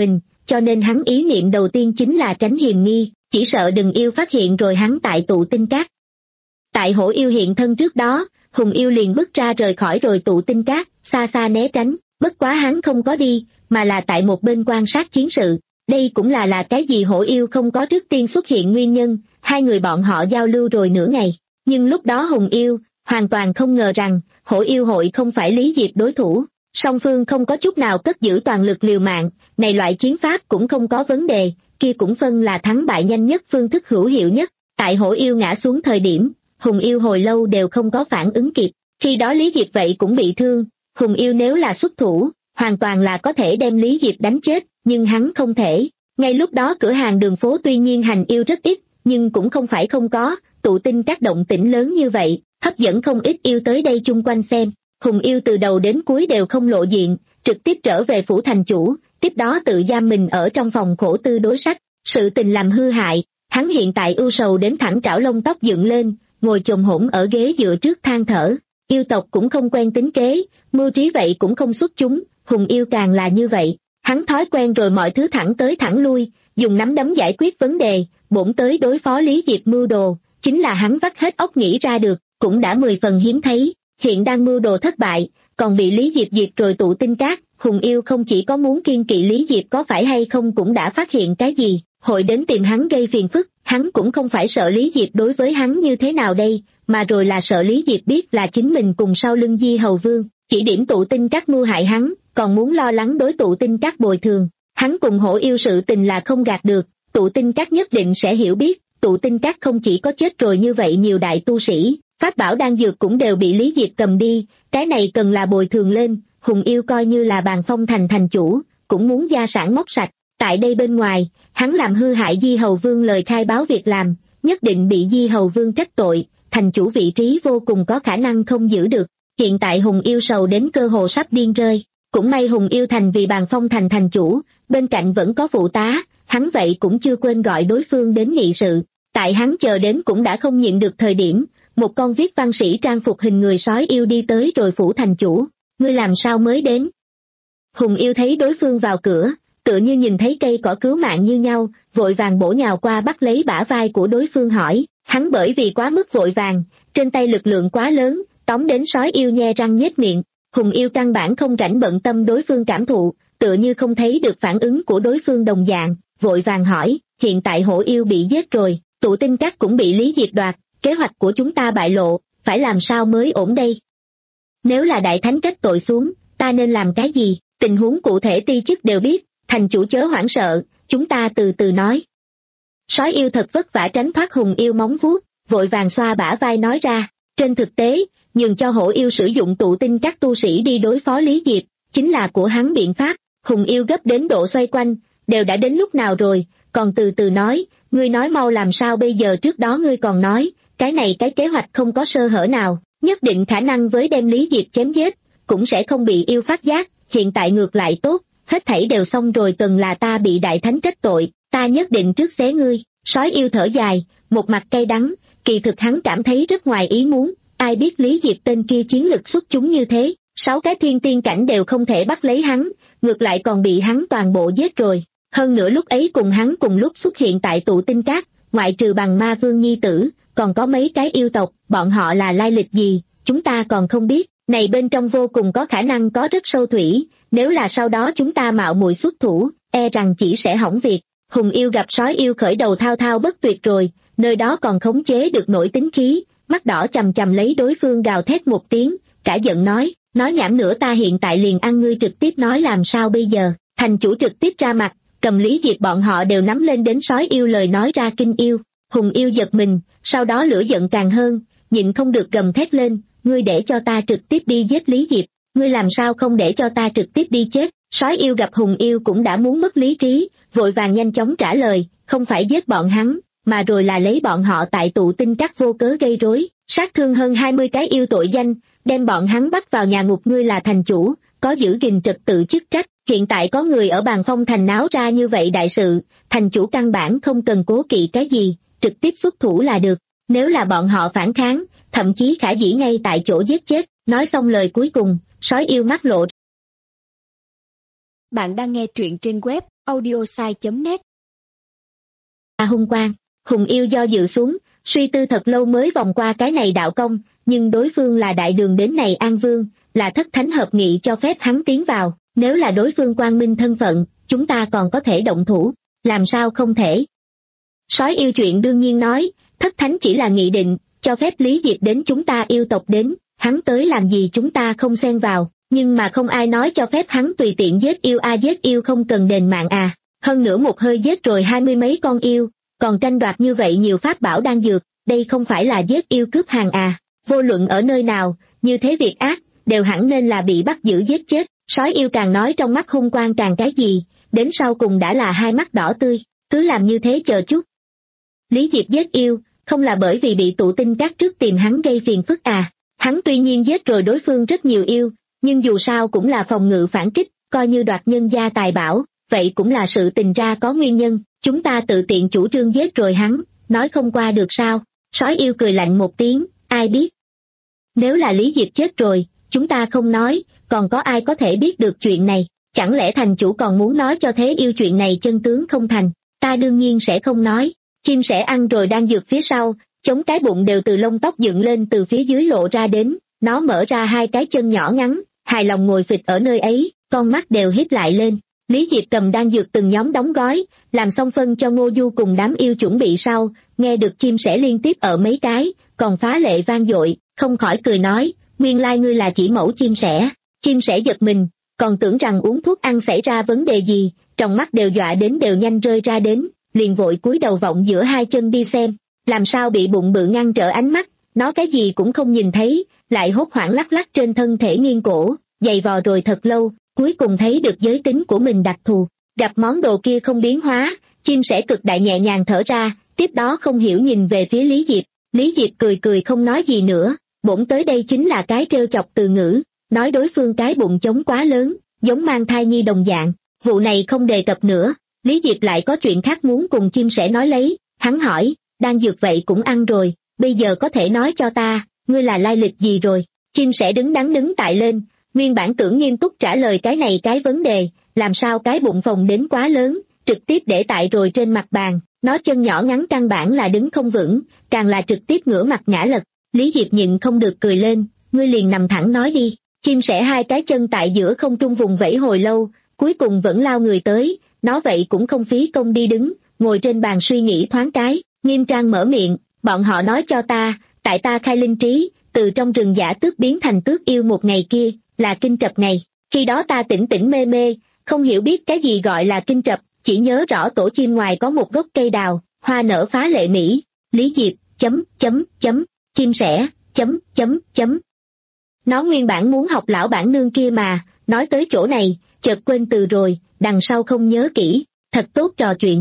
cho nên hắn ý niệm đầu tiên chính là tránh hiềm nghi, chỉ sợ đừng yêu phát hiện rồi hắn tại tụ tinh cát. Tại hổ yêu hiện thân trước đó, hùng yêu liền bước ra rời khỏi rồi tụ tinh cát, xa xa né tránh, bất quá hắn không có đi, mà là tại một bên quan sát chiến sự. Đây cũng là là cái gì hổ yêu không có trước tiên xuất hiện nguyên nhân, hai người bọn họ giao lưu rồi nửa ngày. Nhưng lúc đó hùng yêu, hoàn toàn không ngờ rằng, hổ yêu hội không phải Lý Diệp đối thủ. Song phương không có chút nào cất giữ toàn lực liều mạng, này loại chiến pháp cũng không có vấn đề, kia cũng phân là thắng bại nhanh nhất phương thức hữu hiệu nhất. Tại hổ yêu ngã xuống thời điểm, hùng yêu hồi lâu đều không có phản ứng kịp, khi đó Lý Diệp vậy cũng bị thương, hùng yêu nếu là xuất thủ, hoàn toàn là có thể đem Lý Diệp đánh chết, nhưng hắn không thể. Ngay lúc đó cửa hàng đường phố tuy nhiên hành yêu rất ít, nhưng cũng không phải không có, tụ tinh các động tĩnh lớn như vậy, hấp dẫn không ít yêu tới đây chung quanh xem. Hùng yêu từ đầu đến cuối đều không lộ diện, trực tiếp trở về phủ thành chủ, tiếp đó tự giam mình ở trong phòng khổ tư đối sách, sự tình làm hư hại, hắn hiện tại ưu sầu đến thẳng trảo lông tóc dựng lên, ngồi chồm hổm ở ghế dựa trước than thở. Yêu tộc cũng không quen tính kế, mưu trí vậy cũng không xuất chúng, hùng yêu càng là như vậy, hắn thói quen rồi mọi thứ thẳng tới thẳng lui, dùng nắm đấm giải quyết vấn đề, bổn tới đối phó Lý Diệp mưu đồ, chính là hắn vắt hết óc nghĩ ra được, cũng đã mười phần hiếm thấy. Hiện đang mưu đồ thất bại, còn bị Lý Diệp diệt rồi tụ tinh cát, hùng yêu không chỉ có muốn kiên kỵ Lý Diệp có phải hay không cũng đã phát hiện cái gì, hội đến tìm hắn gây phiền phức, hắn cũng không phải sợ Lý Diệp đối với hắn như thế nào đây, mà rồi là sợ Lý Diệp biết là chính mình cùng sau lưng Di Hầu Vương, chỉ điểm tụ tinh cát mưu hại hắn, còn muốn lo lắng đối tụ tinh cát bồi thường, hắn cùng hổ yêu sự tình là không gạt được, tụ tinh cát nhất định sẽ hiểu biết, tụ tinh cát không chỉ có chết rồi như vậy nhiều đại tu sĩ. Pháp bảo đan dược cũng đều bị Lý Diệp cầm đi, cái này cần là bồi thường lên, hùng yêu coi như là Bàn Phong thành thành chủ, cũng muốn gia sản móc sạch, tại đây bên ngoài, hắn làm hư hại Di Hầu Vương lời khai báo việc làm, nhất định bị Di Hầu Vương trách tội, thành chủ vị trí vô cùng có khả năng không giữ được, hiện tại hùng yêu sầu đến cơ hồ sắp điên rơi, cũng may hùng yêu thành vì Bàn Phong thành thành chủ, bên cạnh vẫn có phụ tá, hắn vậy cũng chưa quên gọi đối phương đến nghị sự, tại hắn chờ đến cũng đã không nhịn được thời điểm. Một con viết văn sĩ trang phục hình người sói yêu đi tới rồi phủ thành chủ, ngươi làm sao mới đến? Hùng yêu thấy đối phương vào cửa, tựa như nhìn thấy cây cỏ cứu mạng như nhau, vội vàng bổ nhào qua bắt lấy bả vai của đối phương hỏi, hắn bởi vì quá mức vội vàng, trên tay lực lượng quá lớn, tóm đến sói yêu nhe răng nhếch miệng, hùng yêu căn bản không rảnh bận tâm đối phương cảm thụ, tựa như không thấy được phản ứng của đối phương đồng dạng, vội vàng hỏi, hiện tại hổ yêu bị giết rồi, tụ tinh cát cũng bị Lý Diệp đoạt. Kế hoạch của chúng ta bại lộ, phải làm sao mới ổn đây? Nếu là đại thánh trách tội xuống, ta nên làm cái gì? Tình huống cụ thể ti chức đều biết, thành chủ chớ hoảng sợ, chúng ta từ từ nói. Sói yêu thật vất vả tránh thoát hùng yêu móng vuốt, vội vàng xoa bả vai nói ra, trên thực tế, nhường cho hổ yêu sử dụng tụ tinh các tu sĩ đi đối phó Lý Diệp, chính là của hắn biện pháp, hùng yêu gấp đến độ xoay quanh, đều đã đến lúc nào rồi, còn từ từ nói, ngươi nói mau làm sao bây giờ trước đó ngươi còn nói, cái này cái kế hoạch không có sơ hở nào, nhất định khả năng với đem Lý Diệp chém giết, cũng sẽ không bị yêu phát giác, hiện tại ngược lại tốt, hết thảy đều xong rồi cần là ta bị đại thánh trách tội, ta nhất định trước xé ngươi, sói yêu thở dài, một mặt cay đắng, kỳ thực hắn cảm thấy rất ngoài ý muốn, ai biết Lý Diệp tên kia chiến lực xuất chúng như thế, sáu cái thiên tiên cảnh đều không thể bắt lấy hắn, ngược lại còn bị hắn toàn bộ giết rồi, hơn nữa lúc ấy cùng hắn cùng lúc xuất hiện tại tụ tinh cát, ngoại trừ bằng ma vương nhi tử, còn có mấy cái yêu tộc, bọn họ là lai lịch gì, chúng ta còn không biết, này bên trong vô cùng có khả năng có rất sâu thủy, nếu là sau đó chúng ta mạo muội xuất thủ, e rằng chỉ sẽ hỏng việc. Hùng yêu gặp sói yêu khởi đầu thao thao bất tuyệt rồi, nơi đó còn khống chế được nổi tính khí, mắt đỏ chầm chầm lấy đối phương gào thét một tiếng, cả giận nói, nói nhảm nữa ta hiện tại liền ăn ngươi trực tiếp nói làm sao bây giờ, thành chủ trực tiếp ra mặt, cầm Lý Diệp bọn họ đều nắm lên đến sói yêu lời nói ra kinh yêu. Hùng yêu giật mình, sau đó lửa giận càng hơn, nhịn không được gầm thét lên, ngươi để cho ta trực tiếp đi giết Lý Diệp, ngươi làm sao không để cho ta trực tiếp đi chết, sói yêu gặp hùng yêu cũng đã muốn mất lý trí, vội vàng nhanh chóng trả lời, không phải giết bọn hắn, mà rồi là lấy bọn họ tại tụ tinh các vô cớ gây rối, sát thương hơn hai mươi cái yêu tội danh, đem bọn hắn bắt vào nhà ngục ngươi là thành chủ, có giữ gìn trật tự chức trách, hiện tại có người ở Bàn Phong thành náo ra như vậy đại sự, thành chủ căn bản không cần cố kỵ cái gì, trực tiếp xuất thủ là được, nếu là bọn họ phản kháng, thậm chí khả dĩ ngay tại chỗ giết chết, nói xong lời cuối cùng, sói yêu mắt lộ Bạn đang nghe truyện trên web audiosai chấm net. À hung quang, Hùng Yêu do dự xuống, suy tư thật lâu mới vòng qua cái này đạo công, nhưng đối phương là đại đường đến này An Vương, là thất thánh hợp nghị cho phép hắn tiến vào, nếu là đối phương quang minh thân phận, chúng ta còn có thể động thủ, làm sao không thể. Sói yêu chuyện đương nhiên nói, thất thánh chỉ là nghị định, cho phép Lý Diệp đến chúng ta yêu tộc đến, hắn tới làm gì chúng ta không xen vào, nhưng mà không ai nói cho phép hắn tùy tiện giết yêu a à, giết yêu không cần đền mạng à, hơn nữa một hơi giết rồi hai mươi mấy con yêu, còn tranh đoạt như vậy nhiều pháp bảo đan dược, đây không phải là giết yêu cướp hàng à, vô luận ở nơi nào, như thế việc ác, đều hẳn nên là bị bắt giữ giết chết, sói yêu càng nói trong mắt hung quang càng cái gì, đến sau cùng đã là hai mắt đỏ tươi, cứ làm như thế chờ chút. Lý Diệp giết yêu, không là bởi vì bị tụ tinh các trước tìm hắn gây phiền phức à, hắn tuy nhiên giết rồi đối phương rất nhiều yêu, nhưng dù sao cũng là phòng ngự phản kích, coi như đoạt nhân gia tài bảo, vậy cũng là sự tình ra có nguyên nhân, chúng ta tự tiện chủ trương giết rồi hắn, nói không qua được sao, sói yêu cười lạnh một tiếng, ai biết. Nếu là Lý Diệp chết rồi, chúng ta không nói, còn có ai có thể biết được chuyện này, chẳng lẽ thành chủ còn muốn nói cho thế yêu chuyện này chân tướng không thành, ta đương nhiên sẽ không nói, chim sẻ ăn rồi đang dược phía sau, chống cái bụng đều từ lông tóc dựng lên từ phía dưới lộ ra đến, nó mở ra hai cái chân nhỏ ngắn, hài lòng ngồi phịch ở nơi ấy, con mắt đều híp lại lên. Lý Diệp cầm đan dược từng nhóm đóng gói, làm xong phân cho Ngô Du cùng đám yêu chuẩn bị sau, nghe được chim sẻ liên tiếp ở mấy cái, còn phá lệ vang dội, không khỏi cười nói, nguyên lai ngươi là chỉ mẫu chim sẻ. Chim sẻ giật mình, còn tưởng rằng uống thuốc ăn xảy ra vấn đề gì, trong mắt đều dọa đến đều nhanh rơi ra đến, liền vội cúi đầu vọng giữa hai chân đi xem, làm sao bị bụng bự ngăn trở ánh mắt, nó cái gì cũng không nhìn thấy, lại hốt hoảng lắc lắc trên thân thể nghiêng cổ, giày vò rồi thật lâu, cuối cùng thấy được giới tính của mình đặc thù, gặp món đồ kia không biến hóa, chim sẻ cực đại nhẹ nhàng thở ra, tiếp đó không hiểu nhìn về phía Lý Diệp, Lý Diệp cười cười không nói gì nữa, bổn tới đây chính là cái trêu chọc từ ngữ, nói đối phương cái bụng trống quá lớn, giống mang thai nhi đồng dạng, vụ này không đề cập nữa, Lý Diệp lại có chuyện khác muốn cùng chim sẻ nói lấy, hắn hỏi, đang dược vậy cũng ăn rồi, bây giờ có thể nói cho ta, ngươi là lai lịch gì rồi, chim sẻ đứng đắn đứng tại lên, nguyên bản tưởng nghiêm túc trả lời cái này cái vấn đề, làm sao cái bụng phồng đến quá lớn, trực tiếp để tại rồi trên mặt bàn, nó chân nhỏ ngắn căn bản là đứng không vững, càng là trực tiếp ngửa mặt ngã lật, Lý Diệp nhịn không được cười lên, ngươi liền nằm thẳng nói đi, chim sẻ hai cái chân tại giữa không trung vùng vẫy hồi lâu, cuối cùng vẫn lao người tới, nó vậy cũng không phí công đi đứng, ngồi trên bàn suy nghĩ thoáng cái, nghiêm trang mở miệng, bọn họ nói cho ta, tại ta khai linh trí, từ trong rừng giả tước biến thành tước yêu một ngày kia, là kinh trập ngày, khi đó ta tỉnh tỉnh mê mê, không hiểu biết cái gì gọi là kinh trập, chỉ nhớ rõ tổ chim ngoài có một gốc cây đào, hoa nở phá lệ mỹ, Lý Diệp, chấm, chấm, chấm, chim sẻ, chấm, chấm, chấm. Nó nguyên bản muốn học lão bản nương kia mà, nói tới chỗ này, chợt quên từ rồi, đằng sau không nhớ kỹ, thật tốt trò chuyện.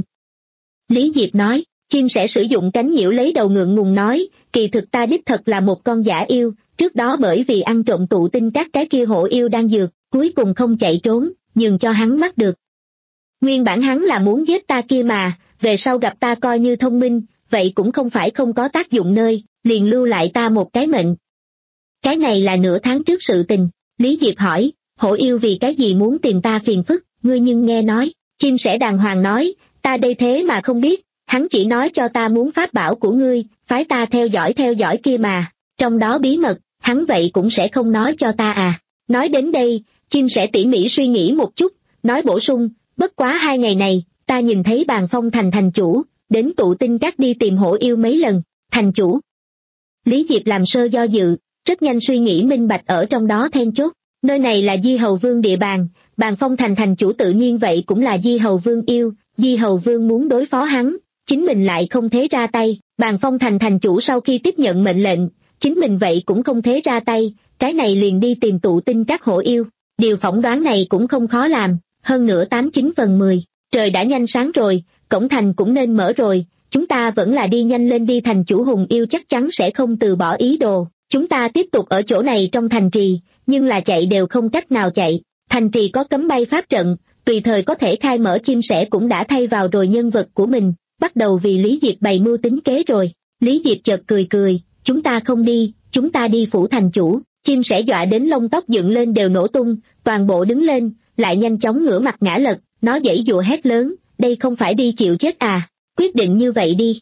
Lý Diệp nói, chim sẻ sử dụng cánh nhiễu lấy đầu ngượng ngùng nói, kỳ thực ta đích thật là một con giả yêu, trước đó bởi vì ăn trộm tụ tinh các cái kia hổ yêu đang dược, cuối cùng không chạy trốn, nhường cho hắn bắt được. Nguyên bản hắn là muốn giết ta kia mà, về sau gặp ta coi như thông minh, vậy cũng không phải không có tác dụng nơi, liền lưu lại ta một cái mệnh. Cái này là nửa tháng trước sự tình, Lý Diệp hỏi, hổ yêu vì cái gì muốn tìm ta phiền phức, ngươi nhưng nghe nói, chim sẻ đàng hoàng nói, ta đây thế mà không biết, hắn chỉ nói cho ta muốn pháp bảo của ngươi, phái ta theo dõi theo dõi kia mà, trong đó bí mật, hắn vậy cũng sẽ không nói cho ta à. Nói đến đây, chim sẻ tỉ mỉ suy nghĩ một chút, nói bổ sung, bất quá hai ngày này, ta nhìn thấy Bàn Phong Thành thành chủ, đến tụ tinh các đi tìm hổ yêu mấy lần, thành chủ. Lý Diệp làm sơ do dự, rất nhanh suy nghĩ minh bạch ở trong đó then chốt, nơi này là Di Hầu Vương địa bàn, Bàn Phong Thành thành chủ tự nhiên vậy cũng là Di Hầu Vương yêu, Di Hầu Vương muốn đối phó hắn, chính mình lại không thế ra tay, Bàn Phong Thành thành chủ sau khi tiếp nhận mệnh lệnh, chính mình vậy cũng không thế ra tay, cái này liền đi tìm tụ tinh các hổ yêu, điều phỏng đoán này cũng không khó làm, hơn nữa tám chín phần mười, trời đã nhanh sáng rồi, cổng thành cũng nên mở rồi, chúng ta vẫn là đi nhanh lên đi, thành chủ Hùng yêu chắc chắn sẽ không từ bỏ ý đồ, chúng ta tiếp tục ở chỗ này trong thành trì, nhưng là chạy đều không cách nào chạy, thành trì có cấm bay pháp trận, tùy thời có thể khai mở, chim sẻ cũng đã thay vào rồi nhân vật của mình, bắt đầu vì Lý Diệp bày mưu tính kế rồi, Lý Diệp chợt cười cười, chúng ta không đi, chúng ta đi phủ thành chủ, chim sẻ dọa đến lông tóc dựng lên đều nổ tung, toàn bộ đứng lên, lại nhanh chóng ngửa mặt ngã lật, nó giãy giụa hét lớn, đây không phải đi chịu chết à, quyết định như vậy đi.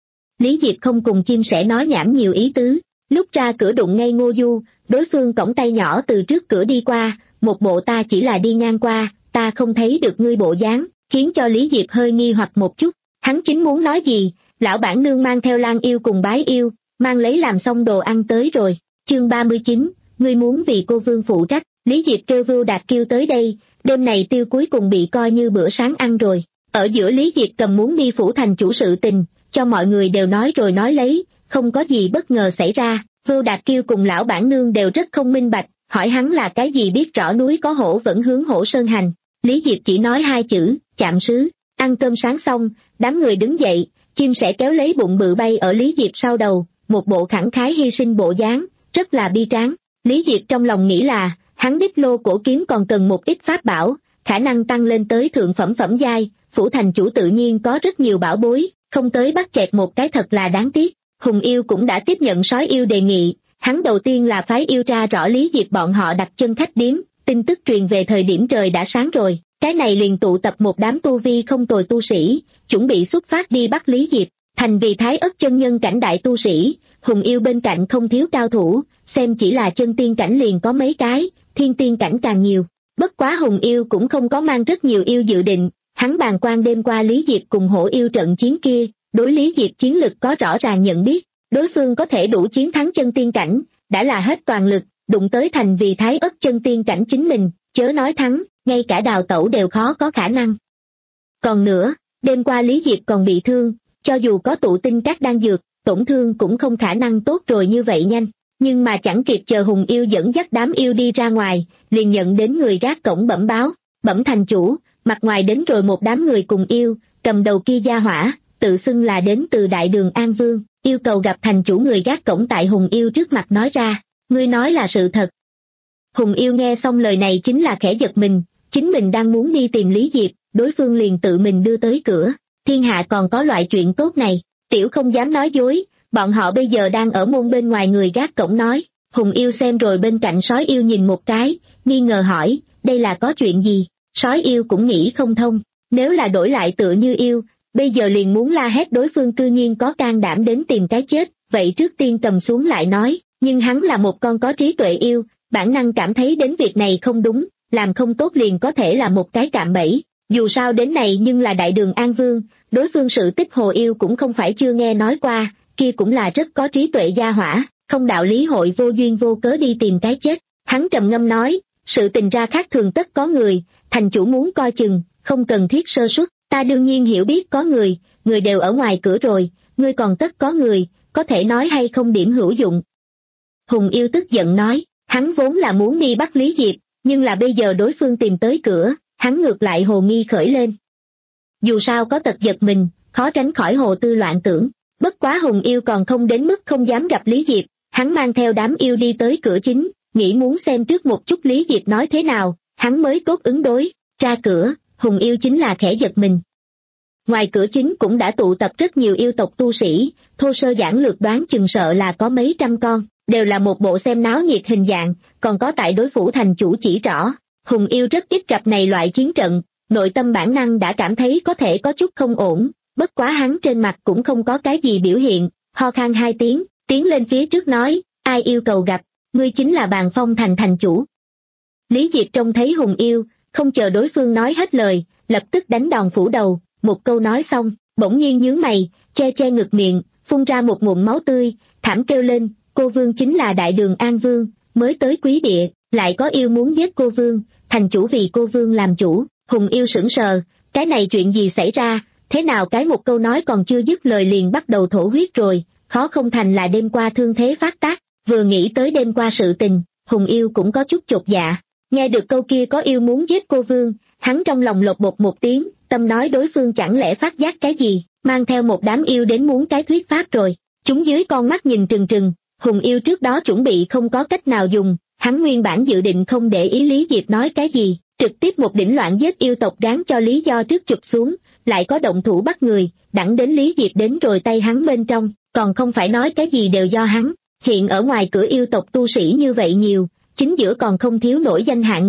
Lý Diệp không cùng chim sẻ nói nhảm nhiều ý tứ, lúc ra cửa đụng ngay Ngô Du, đối phương cõng tay nhỏ từ trước cửa đi qua, một bộ ta chỉ là đi ngang qua, ta không thấy được ngươi bộ dáng, khiến cho Lý Diệp hơi nghi hoặc một chút, hắn chính muốn nói gì, lão bản nương mang theo Lan Yêu cùng Bái Yêu, mang lấy làm xong đồ ăn tới rồi, chương ba mươi chín, ngươi muốn vì cô vương phụ trách, Lý Diệp kêu Vưu Đạt kêu tới đây, đêm này tiêu cuối cùng bị coi như bữa sáng ăn rồi, ở giữa Lý Diệp cầm muốn đi phủ thành chủ sự tình, cho mọi người đều nói rồi nói lấy, không có gì bất ngờ xảy ra, Vưu Đạt Kiêu cùng lão bản nương đều rất không minh bạch, hỏi hắn là cái gì biết rõ núi có hổ vẫn hướng hổ sơn hành, Lý Diệp chỉ nói hai chữ, chạm sứ, ăn cơm sáng xong, đám người đứng dậy, chim sẻ kéo lấy bụng bự bay ở Lý Diệp sau đầu, một bộ khẳng khái hy sinh bộ dáng, rất là bi tráng, Lý Diệp trong lòng nghĩ là, hắn đích lô cổ kiếm còn cần một ít pháp bảo, khả năng tăng lên tới thượng phẩm phẩm giai, phủ thành chủ tự nhiên có rất nhiều bảo bối, không tới bắt chẹt một cái thật là đáng tiếc. Hùng Yêu cũng đã tiếp nhận sói yêu đề nghị, hắn đầu tiên là phái yêu tra rõ Lý Diệp bọn họ đặt chân khách điếm, tin tức truyền về thời điểm trời đã sáng rồi, cái này liền tụ tập một đám tu vi không tồi tu sĩ, chuẩn bị xuất phát đi bắt Lý Diệp, thành vì thái ất chân nhân cảnh đại tu sĩ, Hùng Yêu bên cạnh không thiếu cao thủ, xem chỉ là chân tiên cảnh liền có mấy cái, thiên tiên cảnh càng nhiều, bất quá Hùng Yêu cũng không có mang rất nhiều yêu dự định, hắn bàn quan đêm qua Lý Diệp cùng hổ yêu trận chiến kia, đối Lý Diệp chiến lực có rõ ràng nhận biết, đối phương có thể đủ chiến thắng chân tiên cảnh, đã là hết toàn lực, đụng tới thành vì thái ất chân tiên cảnh chính mình, chớ nói thắng, ngay cả đào tẩu đều khó có khả năng. Còn nữa, đêm qua Lý Diệp còn bị thương, cho dù có tụ tinh các đan dược, tổn thương cũng không khả năng tốt rồi như vậy nhanh, nhưng mà chẳng kịp chờ Hùng Yêu dẫn dắt đám yêu đi ra ngoài, liền nhận đến người gác cổng bẩm báo, bẩm thành chủ, mặt ngoài đến rồi một đám người cùng yêu, cầm đầu kia gia hỏa, tự xưng là đến từ đại đường An Vương, yêu cầu gặp thành chủ. Người gác cổng tại Hùng Yêu trước mặt nói ra, ngươi nói là sự thật. Hùng Yêu nghe xong lời này chính là khẽ giật mình, chính mình đang muốn đi tìm Lý Diệp, đối phương liền tự mình đưa tới cửa, thiên hạ còn có loại chuyện tốt này, tiểu không dám nói dối, bọn họ bây giờ đang ở môn bên ngoài. Người gác cổng nói, Hùng Yêu xem rồi bên cạnh sói yêu nhìn một cái, nghi ngờ hỏi, đây là có chuyện gì? Sói yêu cũng nghĩ không thông, nếu là đổi lại tựa như yêu, bây giờ liền muốn la hét đối phương cư nhiên có can đảm đến tìm cái chết, vậy trước tiên cầm xuống lại nói, nhưng hắn là một con có trí tuệ yêu, bản năng cảm thấy đến việc này không đúng, làm không tốt liền có thể là một cái cạm bẫy, dù sao đến này nhưng là đại đường An Vương, đối phương sự tích hồ yêu cũng không phải chưa nghe nói qua, kia cũng là rất có trí tuệ gia hỏa, không đạo lý hội vô duyên vô cớ đi tìm cái chết, hắn trầm ngâm nói, sự tình ra khác thường tất có người, thành chủ muốn coi chừng, không cần thiết sơ suất, ta đương nhiên hiểu biết có người, người đều ở ngoài cửa rồi, ngươi còn tất có người, có thể nói hay không điểm hữu dụng. Hùng Yêu tức giận nói, hắn vốn là muốn đi bắt Lý Diệp, nhưng là bây giờ đối phương tìm tới cửa, hắn ngược lại hồ nghi khởi lên. Dù sao có tật giật mình, khó tránh khỏi hồ tư loạn tưởng, bất quá Hùng Yêu còn không đến mức không dám gặp Lý Diệp, hắn mang theo đám yêu đi tới cửa chính, nghĩ muốn xem trước một chút Lý Diệp nói thế nào, hắn mới tốt ứng đối, ra cửa, Hùng Yêu chính là khẽ giật mình. Ngoài cửa chính cũng đã tụ tập rất nhiều yêu tộc tu sĩ, thô sơ giản lược đoán chừng sợ là có mấy trăm con, đều là một bộ xem náo nhiệt hình dạng, còn có tại đối phủ thành chủ chỉ rõ. Hùng Yêu rất ít gặp này loại chiến trận, nội tâm bản năng đã cảm thấy có thể có chút không ổn, bất quá hắn trên mặt cũng không có cái gì biểu hiện, ho khan hai tiếng, tiến lên phía trước nói, ai yêu cầu gặp, ngươi chính là Bàn Phong thành thành chủ. Lý Diệp trông thấy Hùng Yêu, không chờ đối phương nói hết lời, lập tức đánh đòn phủ đầu, một câu nói xong, bỗng nhiên nhướng mày, che che ngực miệng, phun ra một ngụm máu tươi, thảm kêu lên, cô vương chính là đại đường An Vương, mới tới quý địa, lại có yêu muốn giết cô vương, thành chủ vì cô vương làm chủ. Hùng Yêu sững sờ, cái này chuyện gì xảy ra, thế nào cái một câu nói còn chưa dứt lời liền bắt đầu thổ huyết rồi, khó không thành là đêm qua thương thế phát tác. Vừa nghĩ tới đêm qua sự tình, Hùng Yêu cũng có chút chột dạ, nghe được câu kia có yêu muốn giết cô vương, hắn trong lòng lột bột một tiếng, tâm nói đối phương chẳng lẽ phát giác cái gì, mang theo một đám yêu đến muốn cái thuyết pháp rồi. Chúng dưới con mắt nhìn trừng trừng, Hùng Yêu trước đó chuẩn bị không có cách nào dùng, hắn nguyên bản dự định không để ý Lý Diệp nói cái gì, trực tiếp một đỉnh loạn giết yêu tộc gán cho lý do trước chụp xuống, lại có động thủ bắt người, đẳng đến Lý Diệp đến rồi tay hắn bên trong, còn không phải nói cái gì đều do hắn. Hiện ở ngoài cửa yêu tộc tu sĩ như vậy nhiều, chính giữa còn không thiếu nổi danh hạng người,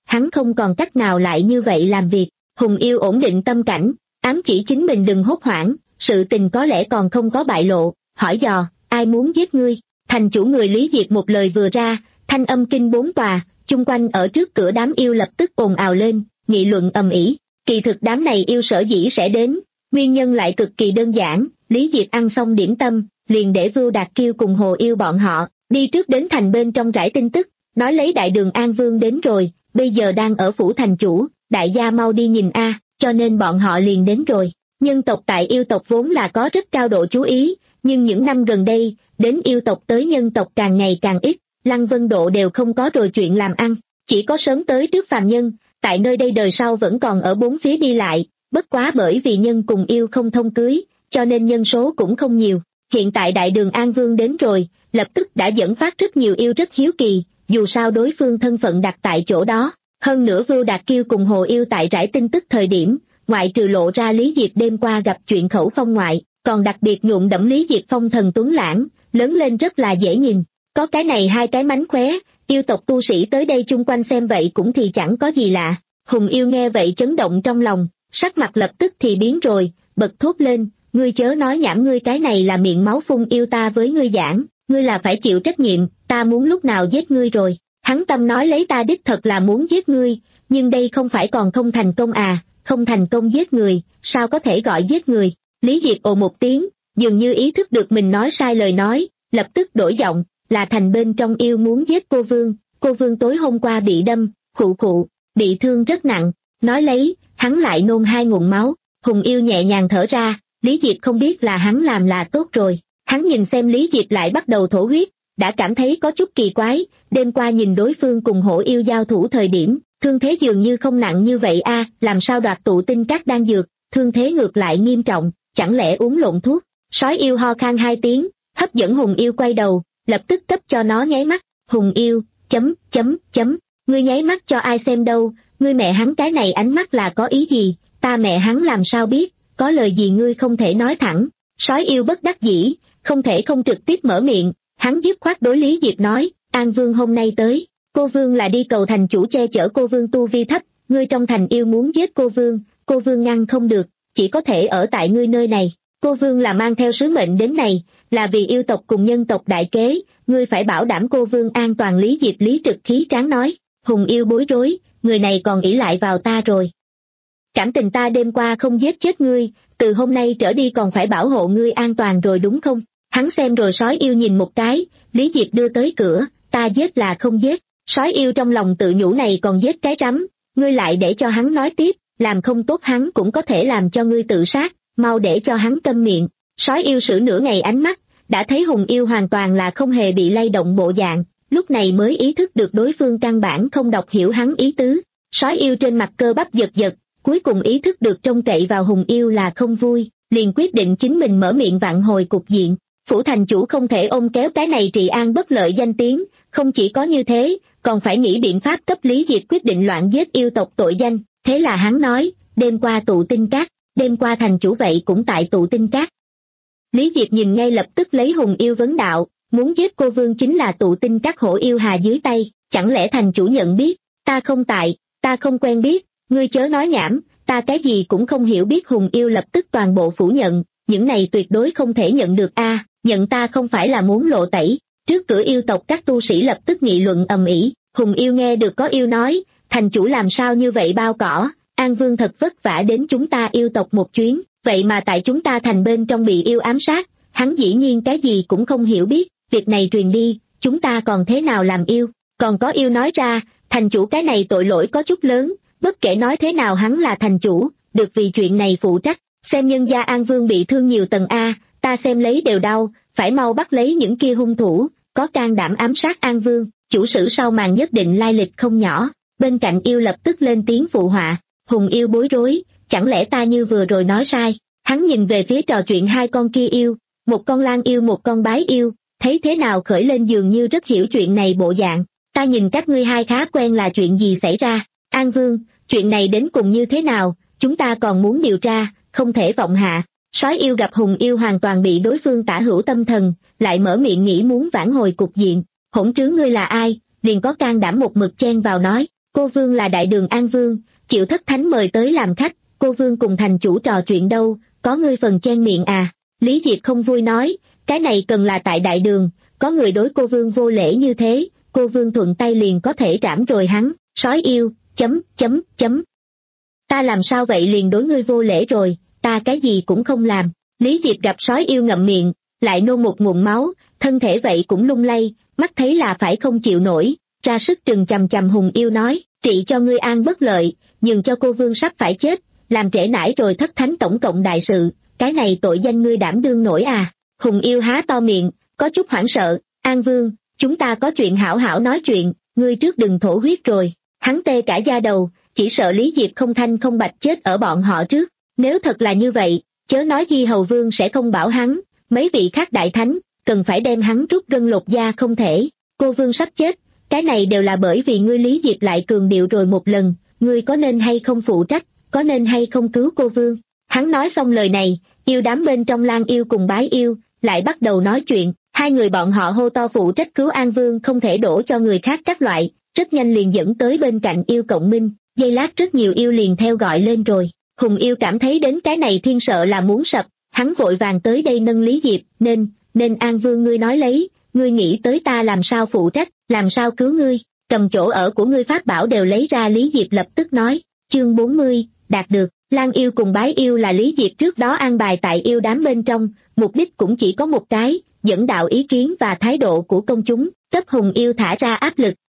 hắn không còn cách nào lại như vậy làm việc. Hùng Yêu ổn định tâm cảnh, ám chỉ chính mình đừng hốt hoảng, sự tình có lẽ còn không có bại lộ, hỏi dò, ai muốn giết ngươi? Thành chủ người Lý Diệt một lời vừa ra, thanh âm kinh bốn tòa, chung quanh ở trước cửa đám yêu lập tức ồn ào lên, nghị luận ầm ĩ. Kỳ thực đám này yêu sở dĩ sẽ đến, nguyên nhân lại cực kỳ đơn giản, Lý Diệt ăn xong điểm tâm, liền để Vưu Đạt Kiêu cùng Hồ Yêu bọn họ, đi trước đến thành bên trong rải tin tức, nói lấy đại đường An Vương đến rồi, bây giờ đang ở phủ thành chủ, đại gia mau đi nhìn a, cho nên bọn họ liền đến rồi. Nhân tộc tại yêu tộc vốn là có rất cao độ chú ý, nhưng những năm gần đây, đến yêu tộc tới nhân tộc càng ngày càng ít, Lăng Vân Độ đều không có rồi chuyện làm ăn, chỉ có sớm tới trước phàm nhân, tại nơi đây đời sau vẫn còn ở bốn phía đi lại, bất quá bởi vì nhân cùng yêu không thông cưới, cho nên nhân số cũng không nhiều. Hiện tại đại đường An Vương đến rồi, lập tức đã dẫn phát rất nhiều yêu rất hiếu kỳ, dù sao đối phương thân phận đặt tại chỗ đó. Hơn nữa Vưu Đạt Kiêu cùng Hồ Yêu tại rải tin tức thời điểm, ngoại trừ lộ ra Lý Diệt đêm qua gặp chuyện khẩu phong ngoại, còn đặc biệt nhuộm đẫm Lý Diệt phong thần tuấn lãng, lớn lên rất là dễ nhìn. Có cái này hai cái mánh khóe, yêu tộc tu sĩ tới đây chung quanh xem vậy cũng thì chẳng có gì lạ. Hùng Yêu nghe vậy chấn động trong lòng, sắc mặt lập tức thì biến rồi, bật thốt lên, ngươi chớ nói nhảm, ngươi cái này là miệng máu phun yêu ta với ngươi giảng, ngươi là phải chịu trách nhiệm, ta muốn lúc nào giết ngươi rồi. Hắn tâm nói lấy ta đích thật là muốn giết ngươi, nhưng đây không phải còn không thành công à, không thành công giết người, sao có thể gọi giết người. Lý Diệt ồ một tiếng, dường như ý thức được mình nói sai lời nói, lập tức đổi giọng, là thành bên trong yêu muốn giết cô Vương, cô Vương tối hôm qua bị đâm, khụ khụ, bị thương rất nặng, nói lấy, hắn lại nôn hai nguồn máu. Hùng Yêu nhẹ nhàng thở ra, Lý Diệt không biết là hắn làm là tốt rồi. Hắn nhìn xem Lý Diệt lại bắt đầu thổ huyết, đã cảm thấy có chút kỳ quái, đêm qua nhìn đối phương cùng Hổ Yêu giao thủ thời điểm, thương thế dường như không nặng như vậy a, làm sao đoạt tụ tinh các đan dược, thương thế ngược lại nghiêm trọng, chẳng lẽ uống lộn thuốc. Sói yêu ho khan hai tiếng, hấp dẫn Hùng Yêu quay đầu, lập tức cấp cho nó nháy mắt. Hùng Yêu, chấm, chấm, chấm, ngươi nháy mắt cho ai xem đâu, ngươi mẹ hắn cái này ánh mắt là có ý gì, ta mẹ hắn làm sao biết, có lời gì ngươi không thể nói thẳng. Sói yêu bất đắc dĩ, không thể không trực tiếp mở miệng, hắn dứt khoát đối Lý Diệt nói, An Vương hôm nay tới, cô Vương là đi cầu thành chủ che chở cô Vương tu vi thấp, ngươi trong thành yêu muốn giết cô Vương, cô Vương ngăn không được, chỉ có thể ở tại ngươi nơi này. Cô Vương là mang theo sứ mệnh đến này, là vì yêu tộc cùng nhân tộc đại kế, ngươi phải bảo đảm cô Vương an toàn. Lý Diệt lý trực khí tráng nói. Hùng Yêu bối rối, người này còn ỷ lại vào ta rồi. Cảm tình ta đêm qua không giết chết ngươi, từ hôm nay trở đi còn phải bảo hộ ngươi an toàn rồi đúng không? Hắn xem rồi sói yêu nhìn một cái, Lý Diệt đưa tới cửa, ta giết là không giết. Sói yêu trong lòng tự nhủ này còn giết cái rắm, ngươi lại để cho hắn nói tiếp, làm không tốt hắn cũng có thể làm cho ngươi tự sát, mau để cho hắn câm miệng. Sói yêu sử nửa ngày ánh mắt, đã thấy Hùng Yêu hoàn toàn là không hề bị lay động bộ dạng, lúc này mới ý thức được đối phương căn bản không đọc hiểu hắn ý tứ. Sói yêu trên mặt cơ bắp giật giật, cuối cùng ý thức được trông cậy vào Hùng Yêu là không vui, liền quyết định chính mình mở miệng vặn hồi cục diện. Phủ thành chủ không thể ôm kéo cái này trị an bất lợi danh tiếng, không chỉ có như thế, còn phải nghĩ biện pháp cấp Lý Diệt quyết định loạn giết yêu tộc tội danh. Thế là hắn nói, đêm qua tụ tinh các, đêm qua thành chủ vậy cũng tại tụ tinh các. Lý Diệt nhìn ngay lập tức lấy Hùng Yêu vấn đạo, muốn giết cô Vương chính là tụ tinh các hổ yêu hà dưới tay, chẳng lẽ thành chủ nhận biết, ta không tại, ta không quen biết, ngươi chớ nói nhảm, ta cái gì cũng không hiểu biết. Hùng Yêu lập tức toàn bộ phủ nhận, những này tuyệt đối không thể nhận được a, à, nhận ta không phải là muốn lộ tẩy. Trước cửa yêu tộc các tu sĩ lập tức nghị luận ầm ĩ. Hùng Yêu nghe được có yêu nói, thành chủ làm sao như vậy bao cỏ, An Vương thật vất vả đến chúng ta yêu tộc một chuyến, vậy mà tại chúng ta thành bên trong bị yêu ám sát, hắn dĩ nhiên cái gì cũng không hiểu biết, việc này truyền đi, chúng ta còn thế nào làm yêu. Còn có yêu nói ra, thành chủ cái này tội lỗi có chút lớn, bất kể nói thế nào hắn là thành chủ, được vì chuyện này phụ trách, xem nhân gia An Vương bị thương nhiều tầng a, ta xem lấy đều đau, phải mau bắt lấy những kia hung thủ, có can đảm ám sát An Vương, chủ sử sau màn nhất định lai lịch không nhỏ. Bên cạnh yêu lập tức lên tiếng phụ họa. Hùng Yêu bối rối, chẳng lẽ ta như vừa rồi nói sai. Hắn nhìn về phía trò chuyện hai con kia yêu, một con lang yêu một con bái yêu, thấy thế nào khởi lên dường như rất hiểu chuyện này bộ dạng. Ta nhìn các ngươi hai khá quen, là chuyện gì xảy ra? An Vương, chuyện này đến cùng như thế nào, chúng ta còn muốn điều tra, không thể vọng hạ. Sói yêu gặp Hùng Yêu hoàn toàn bị đối phương tả hữu tâm thần, lại mở miệng nghĩ muốn vãn hồi cục diện. Hỗn trướng ngươi là ai, liền có can đảm một mực chen vào nói, Cô Vương là đại đường An Vương, chịu thất thánh mời tới làm khách, cô Vương cùng thành chủ trò chuyện đâu, có ngươi phần chen miệng à. Lý Diệp không vui nói, cái này cần là tại đại đường, có người đối cô Vương vô lễ như thế, cô Vương thuận tay liền có thể trảm rồi hắn, sói yêu, chấm, chấm, chấm. Ta làm sao vậy liền đối ngươi vô lễ rồi, ta cái gì cũng không làm. Lý Diệp gặp sói yêu ngậm miệng, lại nôn một nguồn máu, thân thể vậy cũng lung lay, mắt thấy là phải không chịu nổi, ra sức trừng chằm chằm Hùng Yêu nói, trị cho ngươi an bất lợi, nhường cho cô Vương sắp phải chết, làm trễ nải rồi thất thánh tổng cộng đại sự, cái này tội danh ngươi đảm đương nổi à. Hùng Yêu há to miệng, có chút hoảng sợ, An Vương, chúng ta có chuyện hảo hảo nói chuyện, ngươi trước đừng thổ huyết rồi. Hắn tê cả da đầu, chỉ sợ Lý Diệp không thanh không bạch chết ở bọn họ trước, nếu thật là như vậy, chớ nói Di Hầu Vương sẽ không bảo hắn, mấy vị khác đại thánh, cần phải đem hắn rút gân lột da không thể, cô Vương sắp chết, cái này đều là bởi vì ngươi. Lý Diệp lại cường điệu rồi một lần, ngươi có nên hay không phụ trách, có nên hay không cứu cô Vương. Hắn nói xong lời này, yêu đám bên trong Lang Yêu cùng Bái Yêu, lại bắt đầu nói chuyện, hai người bọn họ hô to phụ trách cứu An Vương không thể đổ cho người khác các loại, rất nhanh liền dẫn tới bên cạnh yêu cộng minh, giây lát rất nhiều yêu liền theo gọi lên rồi. Hùng Yêu cảm thấy đến cái này thiên sợ là muốn sập, hắn vội vàng tới đây nâng Lý Diệp, nên, nên An Vương ngươi nói lấy, ngươi nghĩ tới ta làm sao phụ trách, làm sao cứu ngươi, cầm chỗ ở của ngươi pháp bảo đều lấy ra. Lý Diệp lập tức nói, chương bốn mươi, đạt được, Lang Yêu cùng Bái Yêu là Lý Diệp trước đó an bài tại yêu đám bên trong, mục đích cũng chỉ có một cái, dẫn đạo ý kiến và thái độ của công chúng, cấp Hùng Yêu thả ra áp lực.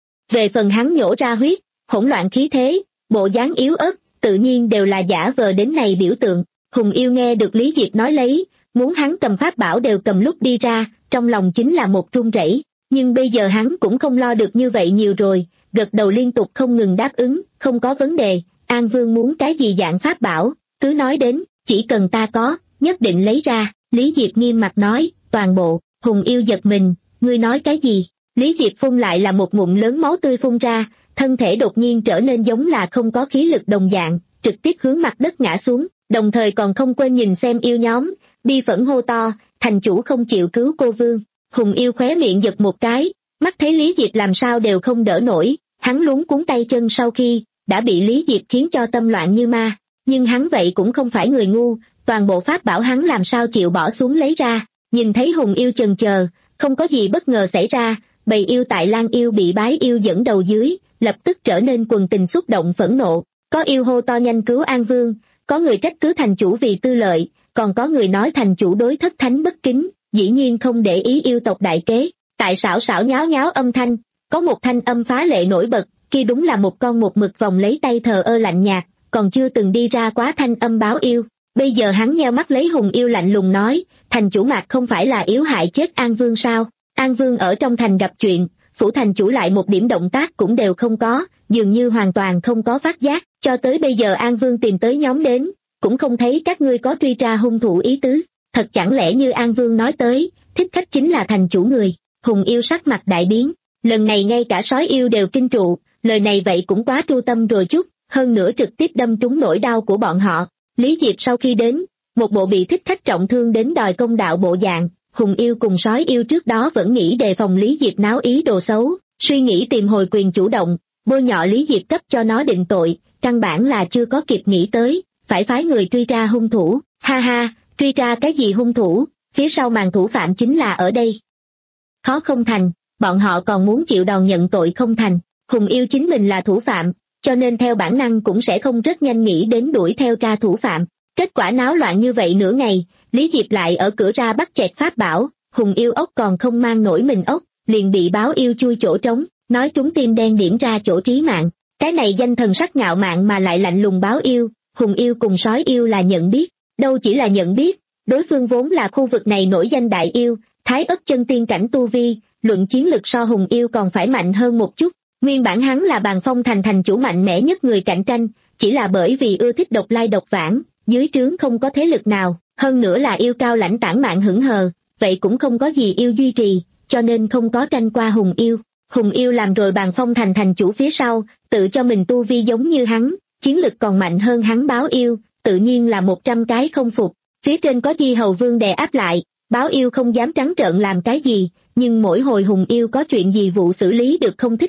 Về phần hắn nhổ ra huyết, hỗn loạn khí thế, bộ dáng yếu ớt, tự nhiên đều là giả vờ đến này biểu tượng. Hùng Yêu nghe được Lý Diệp nói lấy, muốn hắn cầm pháp bảo đều cầm lúc đi ra, trong lòng chính là một run rẩy. Nhưng bây giờ hắn cũng không lo được như vậy nhiều rồi, gật đầu liên tục không ngừng đáp ứng, không có vấn đề, An Vương muốn cái gì dạng pháp bảo, cứ nói đến, chỉ cần ta có, nhất định lấy ra. Lý Diệp nghiêm mặt nói, toàn bộ. Hùng Yêu giật mình, ngươi nói cái gì? Lý Diệp phun lại là một ngụm lớn máu tươi phun ra, thân thể đột nhiên trở nên giống là không có khí lực đồng dạng, trực tiếp hướng mặt đất ngã xuống, đồng thời còn không quên nhìn xem yêu nhóm, bi phẫn hô to, thành chủ không chịu cứu cô Vương. Hùng Yêu khóe miệng giật một cái, mắt thấy Lý Diệp làm sao đều không đỡ nổi, hắn luống cuống tay chân sau khi đã bị Lý Diệp khiến cho tâm loạn như ma, nhưng hắn vậy cũng không phải người ngu, toàn bộ pháp bảo hắn làm sao chịu bỏ xuống lấy ra. Nhìn thấy Hùng Yêu chần chờ, không có gì bất ngờ xảy ra, bầy yêu tại Lang Yêu bị Bái Yêu dẫn đầu dưới, lập tức trở nên quần tình xúc động phẫn nộ, có yêu hô to nhanh cứu An Vương, có người trách cứ thành chủ vì tư lợi, còn có người nói thành chủ đối thất thánh bất kính, dĩ nhiên không để ý yêu tộc đại kế. Tại xảo xảo nháo nháo âm thanh, có một thanh âm phá lệ nổi bật, kia đúng là một con một mực vòng lấy tay thờ ơ lạnh nhạt, còn chưa từng đi ra quá thanh âm Báo Yêu. Bây giờ hắn nheo mắt lấy Hùng Yêu lạnh lùng nói, thành chủ Mạc không phải là yếu hại chết An Vương sao? An Vương ở trong thành gặp chuyện, phủ thành chủ lại một điểm động tác cũng đều không có, dường như hoàn toàn không có phát giác, cho tới bây giờ An Vương tìm tới nhóm đến, cũng không thấy các ngươi có truy tra hung thủ ý tứ, thật chẳng lẽ như An Vương nói tới, thích khách chính là thành chủ người? Hùng Yêu sắc mặt đại biến, lần này ngay cả sói yêu đều kinh trụ, lời này vậy cũng quá tru tâm rồi chút, hơn nữa trực tiếp đâm trúng nỗi đau của bọn họ. Lý Diệp sau khi đến, một bộ bị thích khách trọng thương đến đòi công đạo bộ dạng, Hùng Yêu cùng sói yêu trước đó vẫn nghĩ đề phòng Lý Diệp náo ý đồ xấu, suy nghĩ tìm hồi quyền chủ động, bôi nhọ Lý Diệp cấp cho nó định tội, căn bản là chưa có kịp nghĩ tới, phải phái người truy tra hung thủ, ha ha, truy tra cái gì hung thủ, phía sau màn thủ phạm chính là ở đây. Khó không thành, bọn họ còn muốn chịu đòn nhận tội không thành, Hùng Yêu chính mình là thủ phạm, cho nên theo bản năng cũng sẽ không rất nhanh nghĩ đến đuổi theo tra thủ phạm. Kết quả náo loạn như vậy nửa ngày, Lý Diệp lại ở cửa ra bắt chẹt pháp bảo, Hùng Yêu ốc còn không mang nổi mình ốc, liền bị Báo Yêu chui chỗ trống, nói trúng tim đen điểm ra chỗ trí mạng. Cái này danh thần sắc ngạo mạn mà lại lạnh lùng Báo Yêu, Hùng Yêu cùng sói yêu là nhận biết, đâu chỉ là nhận biết, đối phương vốn là khu vực này nổi danh đại yêu, Thái Ất chân tiên cảnh tu vi, luận chiến lực so Hùng Yêu còn phải mạnh hơn một chút. Nguyên bản hắn là Bàn Phong thành thành chủ mạnh mẽ nhất người cạnh tranh, chỉ là bởi vì ưa thích độc lai độc vãng, dưới trướng không có thế lực nào, hơn nữa là yêu cao lãnh tản mạn hững hờ, vậy cũng không có gì yêu duy trì, cho nên không có tranh qua Hùng Yêu. Hùng Yêu làm rồi Bàn Phong thành thành chủ phía sau, tự cho mình tu vi giống như hắn, chiến lực còn mạnh hơn hắn Báo Yêu, tự nhiên là một trăm cái không phục. Phía trên có Di Hầu Vương đè áp lại, Báo Yêu không dám trắng trợn làm cái gì, nhưng mỗi hồi Hùng Yêu có chuyện gì vụ xử lý được không thích hợp,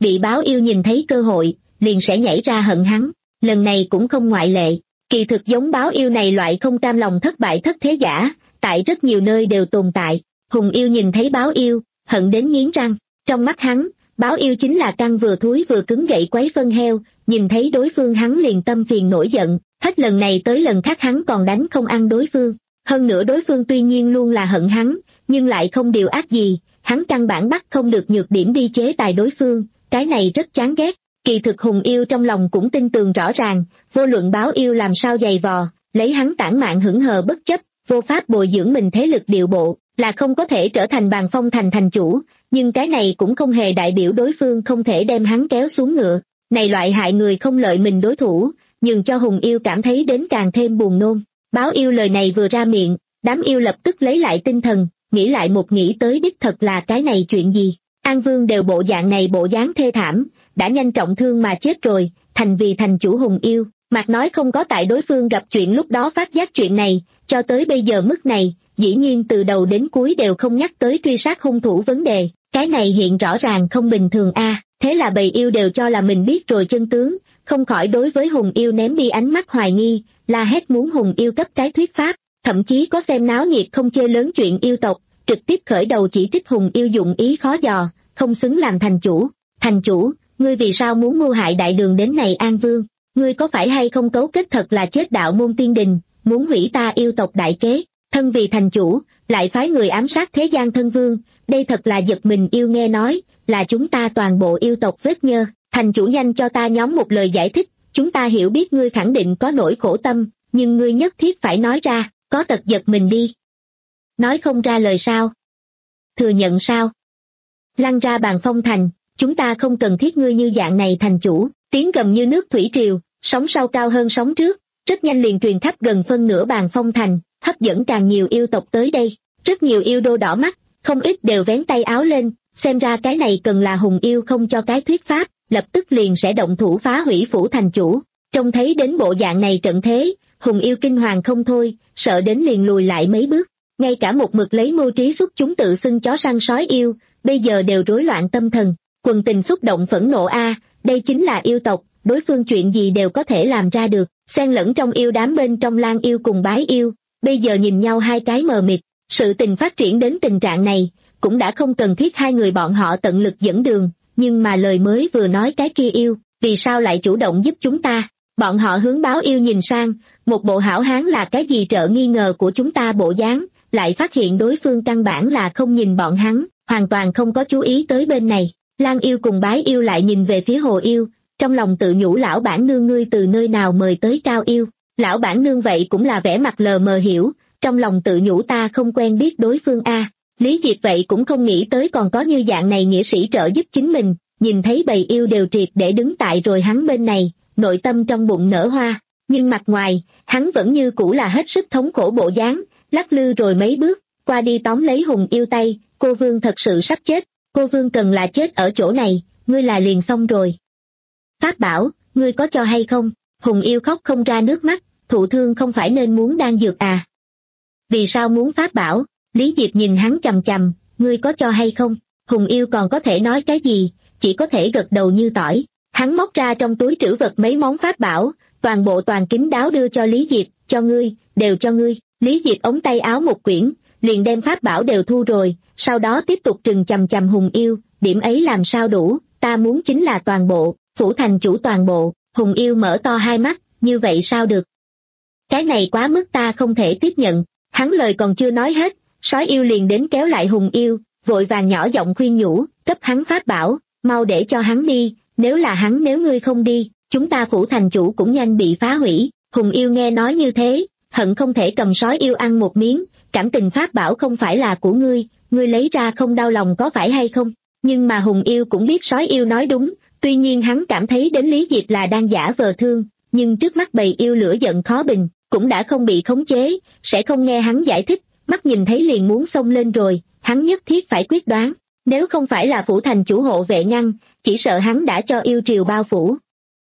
bị báo yêu nhìn thấy cơ hội, liền sẽ nhảy ra hận hắn, lần này cũng không ngoại lệ. Kỳ thực giống báo yêu này loại không cam lòng thất bại thất thế giả, tại rất nhiều nơi đều tồn tại. Hùng yêu nhìn thấy báo yêu, hận đến nghiến răng, trong mắt hắn, báo yêu chính là căn vừa thúi vừa cứng gậy quấy phân heo, nhìn thấy đối phương hắn liền tâm phiền nổi giận, hết lần này tới lần khác hắn còn đánh không ăn đối phương. Hơn nữa đối phương tuy nhiên luôn là hận hắn, nhưng lại không điều ác gì, hắn căn bản bắt không được nhược điểm đi chế tài đối phương, cái này rất chán ghét. Kỳ thực Hùng yêu trong lòng cũng tin tường rõ ràng, vô luận báo yêu làm sao dày vò, lấy hắn tản mạn hững hờ bất chấp, vô pháp bồi dưỡng mình thế lực điệu bộ, là không có thể trở thành Bàn Phong Thành thành chủ, nhưng cái này cũng không hề đại biểu đối phương không thể đem hắn kéo xuống ngựa. Này loại hại người không lợi mình đối thủ, nhưng cho Hùng yêu cảm thấy đến càng thêm buồn nôn. Báo yêu lời này vừa ra miệng, đám yêu lập tức lấy lại tinh thần, nghĩ lại một nghĩ tới đích thật là cái này chuyện gì. An Vương đều bộ dạng này bộ dáng thê thảm, đã nhanh trọng thương mà chết rồi, thành vì thành chủ Hùng yêu, mặc nói không có tại đối phương gặp chuyện lúc đó phát giác chuyện này, cho tới bây giờ mức này, dĩ nhiên từ đầu đến cuối đều không nhắc tới truy sát hung thủ vấn đề, cái này hiện rõ ràng không bình thường a. À, thế là bầy yêu đều cho là mình biết rồi chân tướng, không khỏi đối với Hùng yêu ném đi ánh mắt hoài nghi, la hét muốn Hùng yêu cấp cái thuyết pháp, thậm chí có xem náo nhiệt không chê lớn chuyện yêu tộc, trực tiếp khởi đầu chỉ trích Hùng yêu dụng ý khó dò, không xứng làm thành chủ. Thành chủ, ngươi vì sao muốn mưu hại đại đường đến này An Vương? Ngươi có phải hay không cấu kết thật là chết đạo môn tiên đình, muốn hủy ta yêu tộc đại kế? Thân vì thành chủ, lại phái người ám sát thế gian thân vương, đây thật là giật mình. Yêu nghe nói, là chúng ta toàn bộ yêu tộc vết nhơ. Thành chủ nhanh cho ta nhóm một lời giải thích, chúng ta hiểu biết ngươi khẳng định có nỗi khổ tâm, nhưng ngươi nhất thiết phải nói ra, có tật giật mình đi. Nói không ra lời sao? Thừa nhận sao? Lăn ra Bàn Phong Thành, chúng ta không cần thiết ngươi như dạng này thành chủ. Tiếng gầm như nước thủy triều, sóng sau cao hơn sóng trước, rất nhanh liền truyền khắp gần phân nửa Bàn Phong Thành, hấp dẫn càng nhiều yêu tộc tới đây. Rất nhiều yêu đô đỏ mắt, không ít đều vén tay áo lên, xem ra cái này cần là Hùng yêu không cho cái thuyết pháp, lập tức liền sẽ động thủ phá hủy phủ thành chủ. Trông thấy đến bộ dạng này trận thế, Hùng yêu kinh hoàng không thôi, sợ đến liền lùi lại mấy bước. Ngay cả một mực lấy mưu trí xuất chúng tự xưng chó săn sói yêu, bây giờ đều rối loạn tâm thần, quần tình xúc động phẫn nộ a. À, đây chính là yêu tộc, đối phương chuyện gì đều có thể làm ra được, xen lẫn trong yêu đám bên trong Lan yêu cùng Bái yêu, bây giờ nhìn nhau hai cái mờ mịt. Sự tình phát triển đến tình trạng này, cũng đã không cần thiết hai người bọn họ tận lực dẫn đường, nhưng mà lời mới vừa nói cái kia yêu, vì sao lại chủ động giúp chúng ta? Bọn họ hướng báo yêu nhìn sang, một bộ hảo hán là cái gì trợ nghi ngờ của chúng ta bộ dáng, lại phát hiện đối phương căn bản là không nhìn bọn hắn, hoàn toàn không có chú ý tới bên này. Lan yêu cùng Bái yêu lại nhìn về phía Hồ yêu, trong lòng tự nhủ lão bản nương ngươi từ nơi nào mời tới Cao yêu. Lão bản nương vậy cũng là vẻ mặt lờ mờ hiểu, trong lòng tự nhủ ta không quen biết đối phương a. Lý Diệp vậy cũng không nghĩ tới còn có như dạng này nghĩa sĩ trợ giúp chính mình, nhìn thấy bầy yêu đều triệt để đứng tại rồi hắn bên này, nội tâm trong bụng nở hoa, nhưng mặt ngoài, hắn vẫn như cũ là hết sức thống khổ bộ dáng, lắc lư rồi mấy bước, qua đi tóm lấy Hùng yêu tay, cô Vương thật sự sắp chết, cô Vương cần là chết ở chỗ này, ngươi là liền xong rồi. Pháp bảo, ngươi có cho hay không? Hùng yêu khóc không ra nước mắt, thụ thương không phải nên muốn đan dược à? Vì sao muốn pháp bảo? Lý Diệp nhìn hắn chằm chằm, ngươi có cho hay không? Hùng yêu còn có thể nói cái gì, chỉ có thể gật đầu như tỏi. Hắn móc ra trong túi trữ vật mấy món pháp bảo, toàn bộ toàn kín đáo đưa cho Lý Diệp, cho ngươi, đều cho ngươi. Lý Diệp ống tay áo một quyển, liền đem pháp bảo đều thu rồi, sau đó tiếp tục trừng chằm chằm Hùng yêu, điểm ấy làm sao đủ, ta muốn chính là toàn bộ, phủ thành chủ toàn bộ. Hùng yêu mở to hai mắt, như vậy sao được? Cái này quá mức ta không thể tiếp nhận. Hắn lời còn chưa nói hết, sói yêu liền đến kéo lại Hùng yêu, vội vàng nhỏ giọng khuyên nhủ, cấp hắn pháp bảo, mau để cho hắn đi, nếu là hắn nếu ngươi không đi, chúng ta phủ thành chủ cũng nhanh bị phá hủy. Hùng yêu nghe nói như thế, hận không thể cầm sói yêu ăn một miếng, cảm tình pháp bảo không phải là của ngươi, ngươi lấy ra không đau lòng có phải hay không? Nhưng mà Hùng yêu cũng biết sói yêu nói đúng, tuy nhiên hắn cảm thấy đến Lý Diệp là đang giả vờ thương, nhưng trước mắt bầy yêu lửa giận khó bình, cũng đã không bị khống chế, sẽ không nghe hắn giải thích, mắt nhìn thấy liền muốn xông lên rồi, hắn nhất thiết phải quyết đoán, nếu không phải là phủ thành chủ hộ vệ ngăn, chỉ sợ hắn đã cho yêu triều bao phủ.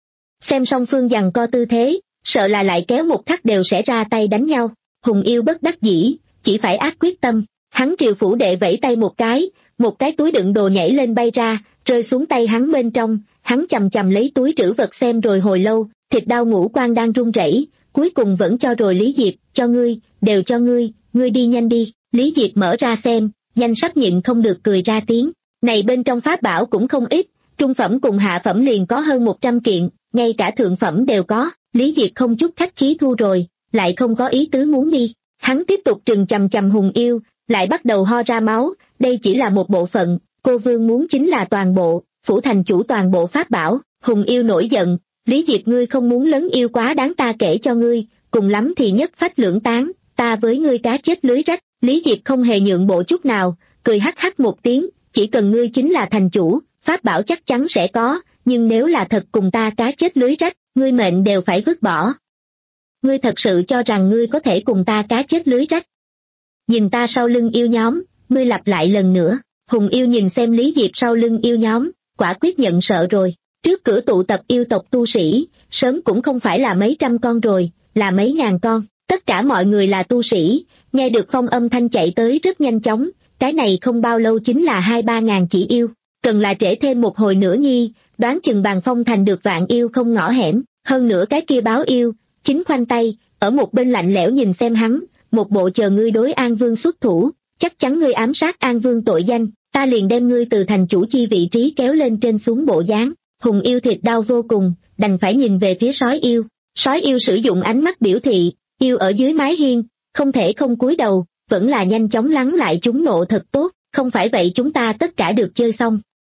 Xem song phương giằng co tư thế, sợ là lại kéo một khắc đều sẽ ra tay đánh nhau. Hùng yêu bất đắc dĩ, chỉ phải ác quyết tâm, Hắn Triều phủ đệ vẫy tay một cái, một cái túi đựng đồ nhảy lên bay ra, rơi xuống tay hắn bên trong, hắn chầm chầm lấy túi trữ vật xem rồi hồi lâu, thịt đao ngũ quan đang run rẩy, cuối cùng vẫn cho rồi Lý Diệp, cho ngươi, đều cho ngươi, ngươi đi nhanh đi. Lý Diệp mở ra xem, danh sách nhịn không được cười ra tiếng, này bên trong pháp bảo cũng không ít, trung phẩm cùng hạ phẩm liền có hơn một trăm kiện, ngay cả thượng phẩm đều có. Lý Diệp không chút khách khí thu rồi, lại không có ý tứ muốn đi, hắn tiếp tục trừng chằm chằm Hùng Yêu, lại bắt đầu ho ra máu, đây chỉ là một bộ phận, cô vương muốn chính là toàn bộ, phủ thành chủ toàn bộ pháp bảo. Hùng Yêu nổi giận, Lý Diệp ngươi không muốn lớn yêu quá đáng ta kể cho ngươi, cùng lắm thì nhất phách lưỡng tán, ta với ngươi cá chết lưới rách. Lý Diệp không hề nhượng bộ chút nào, cười hắc hắc một tiếng, chỉ cần ngươi chính là thành chủ, pháp bảo chắc chắn sẽ có, nhưng nếu là thật cùng ta cá chết lưới rách, ngươi mệnh đều phải vứt bỏ. Ngươi thật sự cho rằng ngươi có thể cùng ta cá chết lưới rách? Nhìn ta sau lưng yêu nhóm, ngươi lặp lại lần nữa. Hùng Yêu nhìn xem Lý Diệp sau lưng yêu nhóm, quả quyết nhận sợ rồi. Trước cửa tụ tập yêu tộc tu sĩ, sớm cũng không phải là mấy trăm con rồi, là mấy ngàn con. Tất cả mọi người là tu sĩ, nghe được phong âm thanh chạy tới rất nhanh chóng, cái này không bao lâu chính là hai ba ngàn chỉ yêu. Cần là trễ thêm một hồi nữa nhi, đoán chừng Bàn Phong thành được vạn yêu không ngõ hẻm. Hơn nữa cái kia báo yêu, chính khoanh tay, ở một bên lạnh lẽo nhìn xem hắn, một bộ chờ ngươi đối An Vương xuất thủ, chắc chắn ngươi ám sát An Vương tội danh, ta liền đem ngươi từ thành chủ chi vị trí kéo lên trên xuống bộ dáng. Hùng Yêu thịt đau vô cùng, đành phải nhìn về phía sói yêu. Sói yêu sử dụng ánh mắt biểu thị, yêu ở dưới mái hiên, không thể không cúi đầu, vẫn là nhanh chóng lắng lại chúng nộ thật tốt, không phải vậy chúng ta tất cả được chơi xong.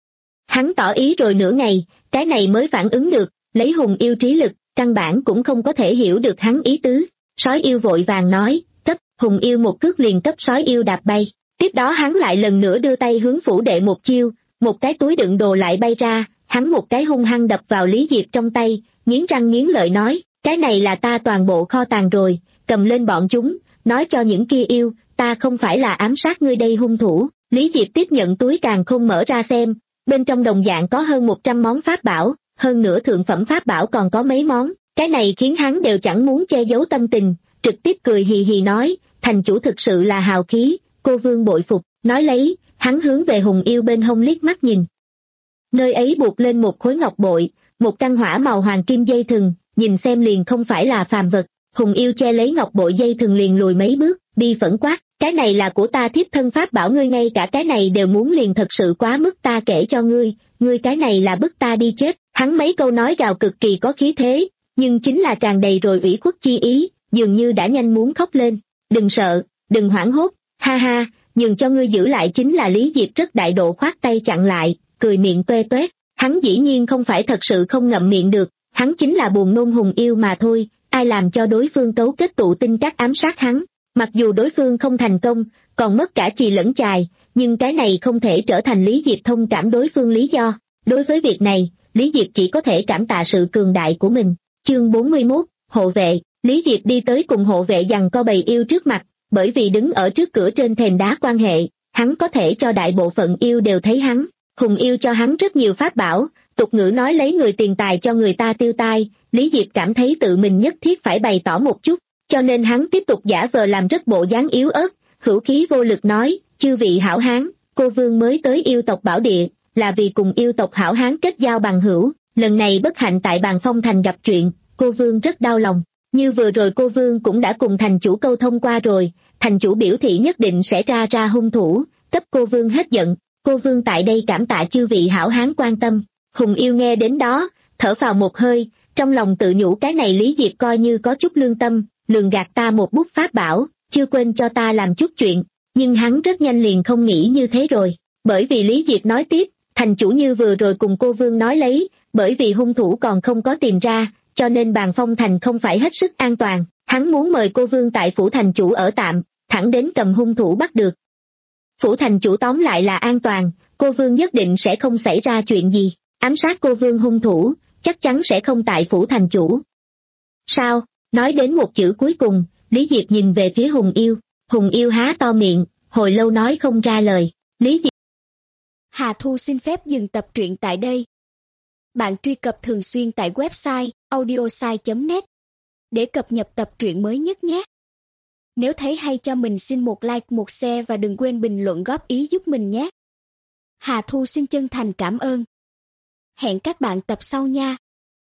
Hắn tỏ ý rồi nửa ngày, cái này mới phản ứng được, lấy Hùng Yêu trí lực, căn bản cũng không có thể hiểu được hắn ý tứ. Sói yêu vội vàng nói, cấp. Hùng Yêu một cước liền cấp sói yêu đạp bay. Tiếp đó hắn lại lần nữa đưa tay hướng phủ đệ một chiêu, một cái túi đựng đồ lại bay ra, hắn một cái hung hăng đập vào Lý Diệp trong tay, nghiến răng nghiến lợi nói, cái này là ta toàn bộ kho tàng rồi, cầm lên bọn chúng, nói cho những kia yêu, ta không phải là ám sát ngươi đây hung thủ. Lý Diệp tiếp nhận túi càn khôn mở ra xem, bên trong đồng dạng có hơn một trăm món pháp bảo, hơn nữa thượng phẩm pháp bảo còn có mấy món, cái này khiến hắn đều chẳng muốn che giấu tâm tình, trực tiếp cười hì hì nói, thành chủ thực sự là hào khí, cô vương bội phục. Nói lấy, hắn hướng về Hùng Yêu bên hông liếc mắt nhìn. Nơi ấy buộc lên một khối ngọc bội, một căn hỏa màu hoàng kim dây thừng, nhìn xem liền không phải là phàm vật. Hùng Yêu che lấy ngọc bội dây thừng liền lùi mấy bước, bi phẫn quát, cái này là của ta thiếp thân pháp bảo, ngươi ngay cả cái này đều muốn liền thật sự quá mức, ta kể cho ngươi, ngươi cái này là bức ta đi chết. Hắn mấy câu nói gào cực kỳ có khí thế, nhưng chính là tràn đầy rồi ủy khuất chi ý, dường như đã nhanh muốn khóc lên. Đừng sợ, đừng hoảng hốt, ha ha, nhường cho ngươi giữ lại chính là Lý Diệp rất đại độ khoát tay chặn lại, cười miệng toe toét. Hắn dĩ nhiên không phải thật sự không ngậm miệng được, hắn chính là buồn nôn Hùng Yêu mà thôi, ai làm cho đối phương cấu kết tụ tinh các ám sát hắn. Mặc dù đối phương không thành công, còn mất cả chì lẫn chài, nhưng cái này không thể trở thành Lý Diệp thông cảm đối phương lý do. Đối với việc này, Lý Diệp chỉ có thể cảm tạ sự cường đại của mình. Chương bốn mươi mốt, hộ vệ. Lý Diệp đi tới cùng hộ vệ giằng co bầy yêu trước mặt, bởi vì đứng ở trước cửa trên thềm đá quan hệ, hắn có thể cho đại bộ phận yêu đều thấy hắn. Hùng Yêu cho hắn rất nhiều pháp bảo, tục ngữ nói lấy người tiền tài cho người ta tiêu tai, Lý Diệp cảm thấy tự mình nhất thiết phải bày tỏ một chút, cho nên hắn tiếp tục giả vờ làm rất bộ dáng yếu ớt, hữu khí vô lực nói, chư vị hảo hán, cô vương mới tới yêu tộc Bảo Địa, là vì cùng yêu tộc hảo hán kết giao bằng hữu, lần này bất hạnh tại Bàn Phong thành gặp chuyện, cô vương rất đau lòng. Như vừa rồi cô vương cũng đã cùng thành chủ câu thông qua rồi, thành chủ biểu thị nhất định sẽ ra ra hung thủ, cấp cô vương hết giận, cô vương tại đây cảm tạ chư vị hảo hán quan tâm. Hùng Yêu nghe đến đó, thở phào một hơi, trong lòng tự nhủ cái này Lý Diệp coi như có chút lương tâm, lường gạt ta một bút pháp bảo, chưa quên cho ta làm chút chuyện, nhưng hắn rất nhanh liền không nghĩ như thế rồi, bởi vì Lý Diệp nói tiếp, thành chủ như vừa rồi cùng cô vương nói lấy, bởi vì hung thủ còn không có tìm ra, cho nên Bàn Phong thành không phải hết sức an toàn, hắn muốn mời cô vương tại phủ thành chủ ở tạm, thẳng đến cầm hung thủ bắt được. Phủ thành chủ tóm lại là an toàn, cô vương nhất định sẽ không xảy ra chuyện gì, ám sát cô vương hung thủ, chắc chắn sẽ không tại phủ thành chủ. Sao? Nói đến một chữ cuối cùng, Lý Diệp nhìn về phía Hùng Yêu, Hùng Yêu há to miệng, hồi lâu nói không ra lời. Lý Diệp. Hà Thu xin phép dừng tập truyện tại đây. Bạn truy cập thường xuyên tại website audiosai chấm net để cập nhật tập truyện mới nhất nhé. Nếu thấy hay cho mình xin một like, một share và đừng quên bình luận góp ý giúp mình nhé. Hà Thu xin chân thành cảm ơn. Hẹn các bạn tập sau nha.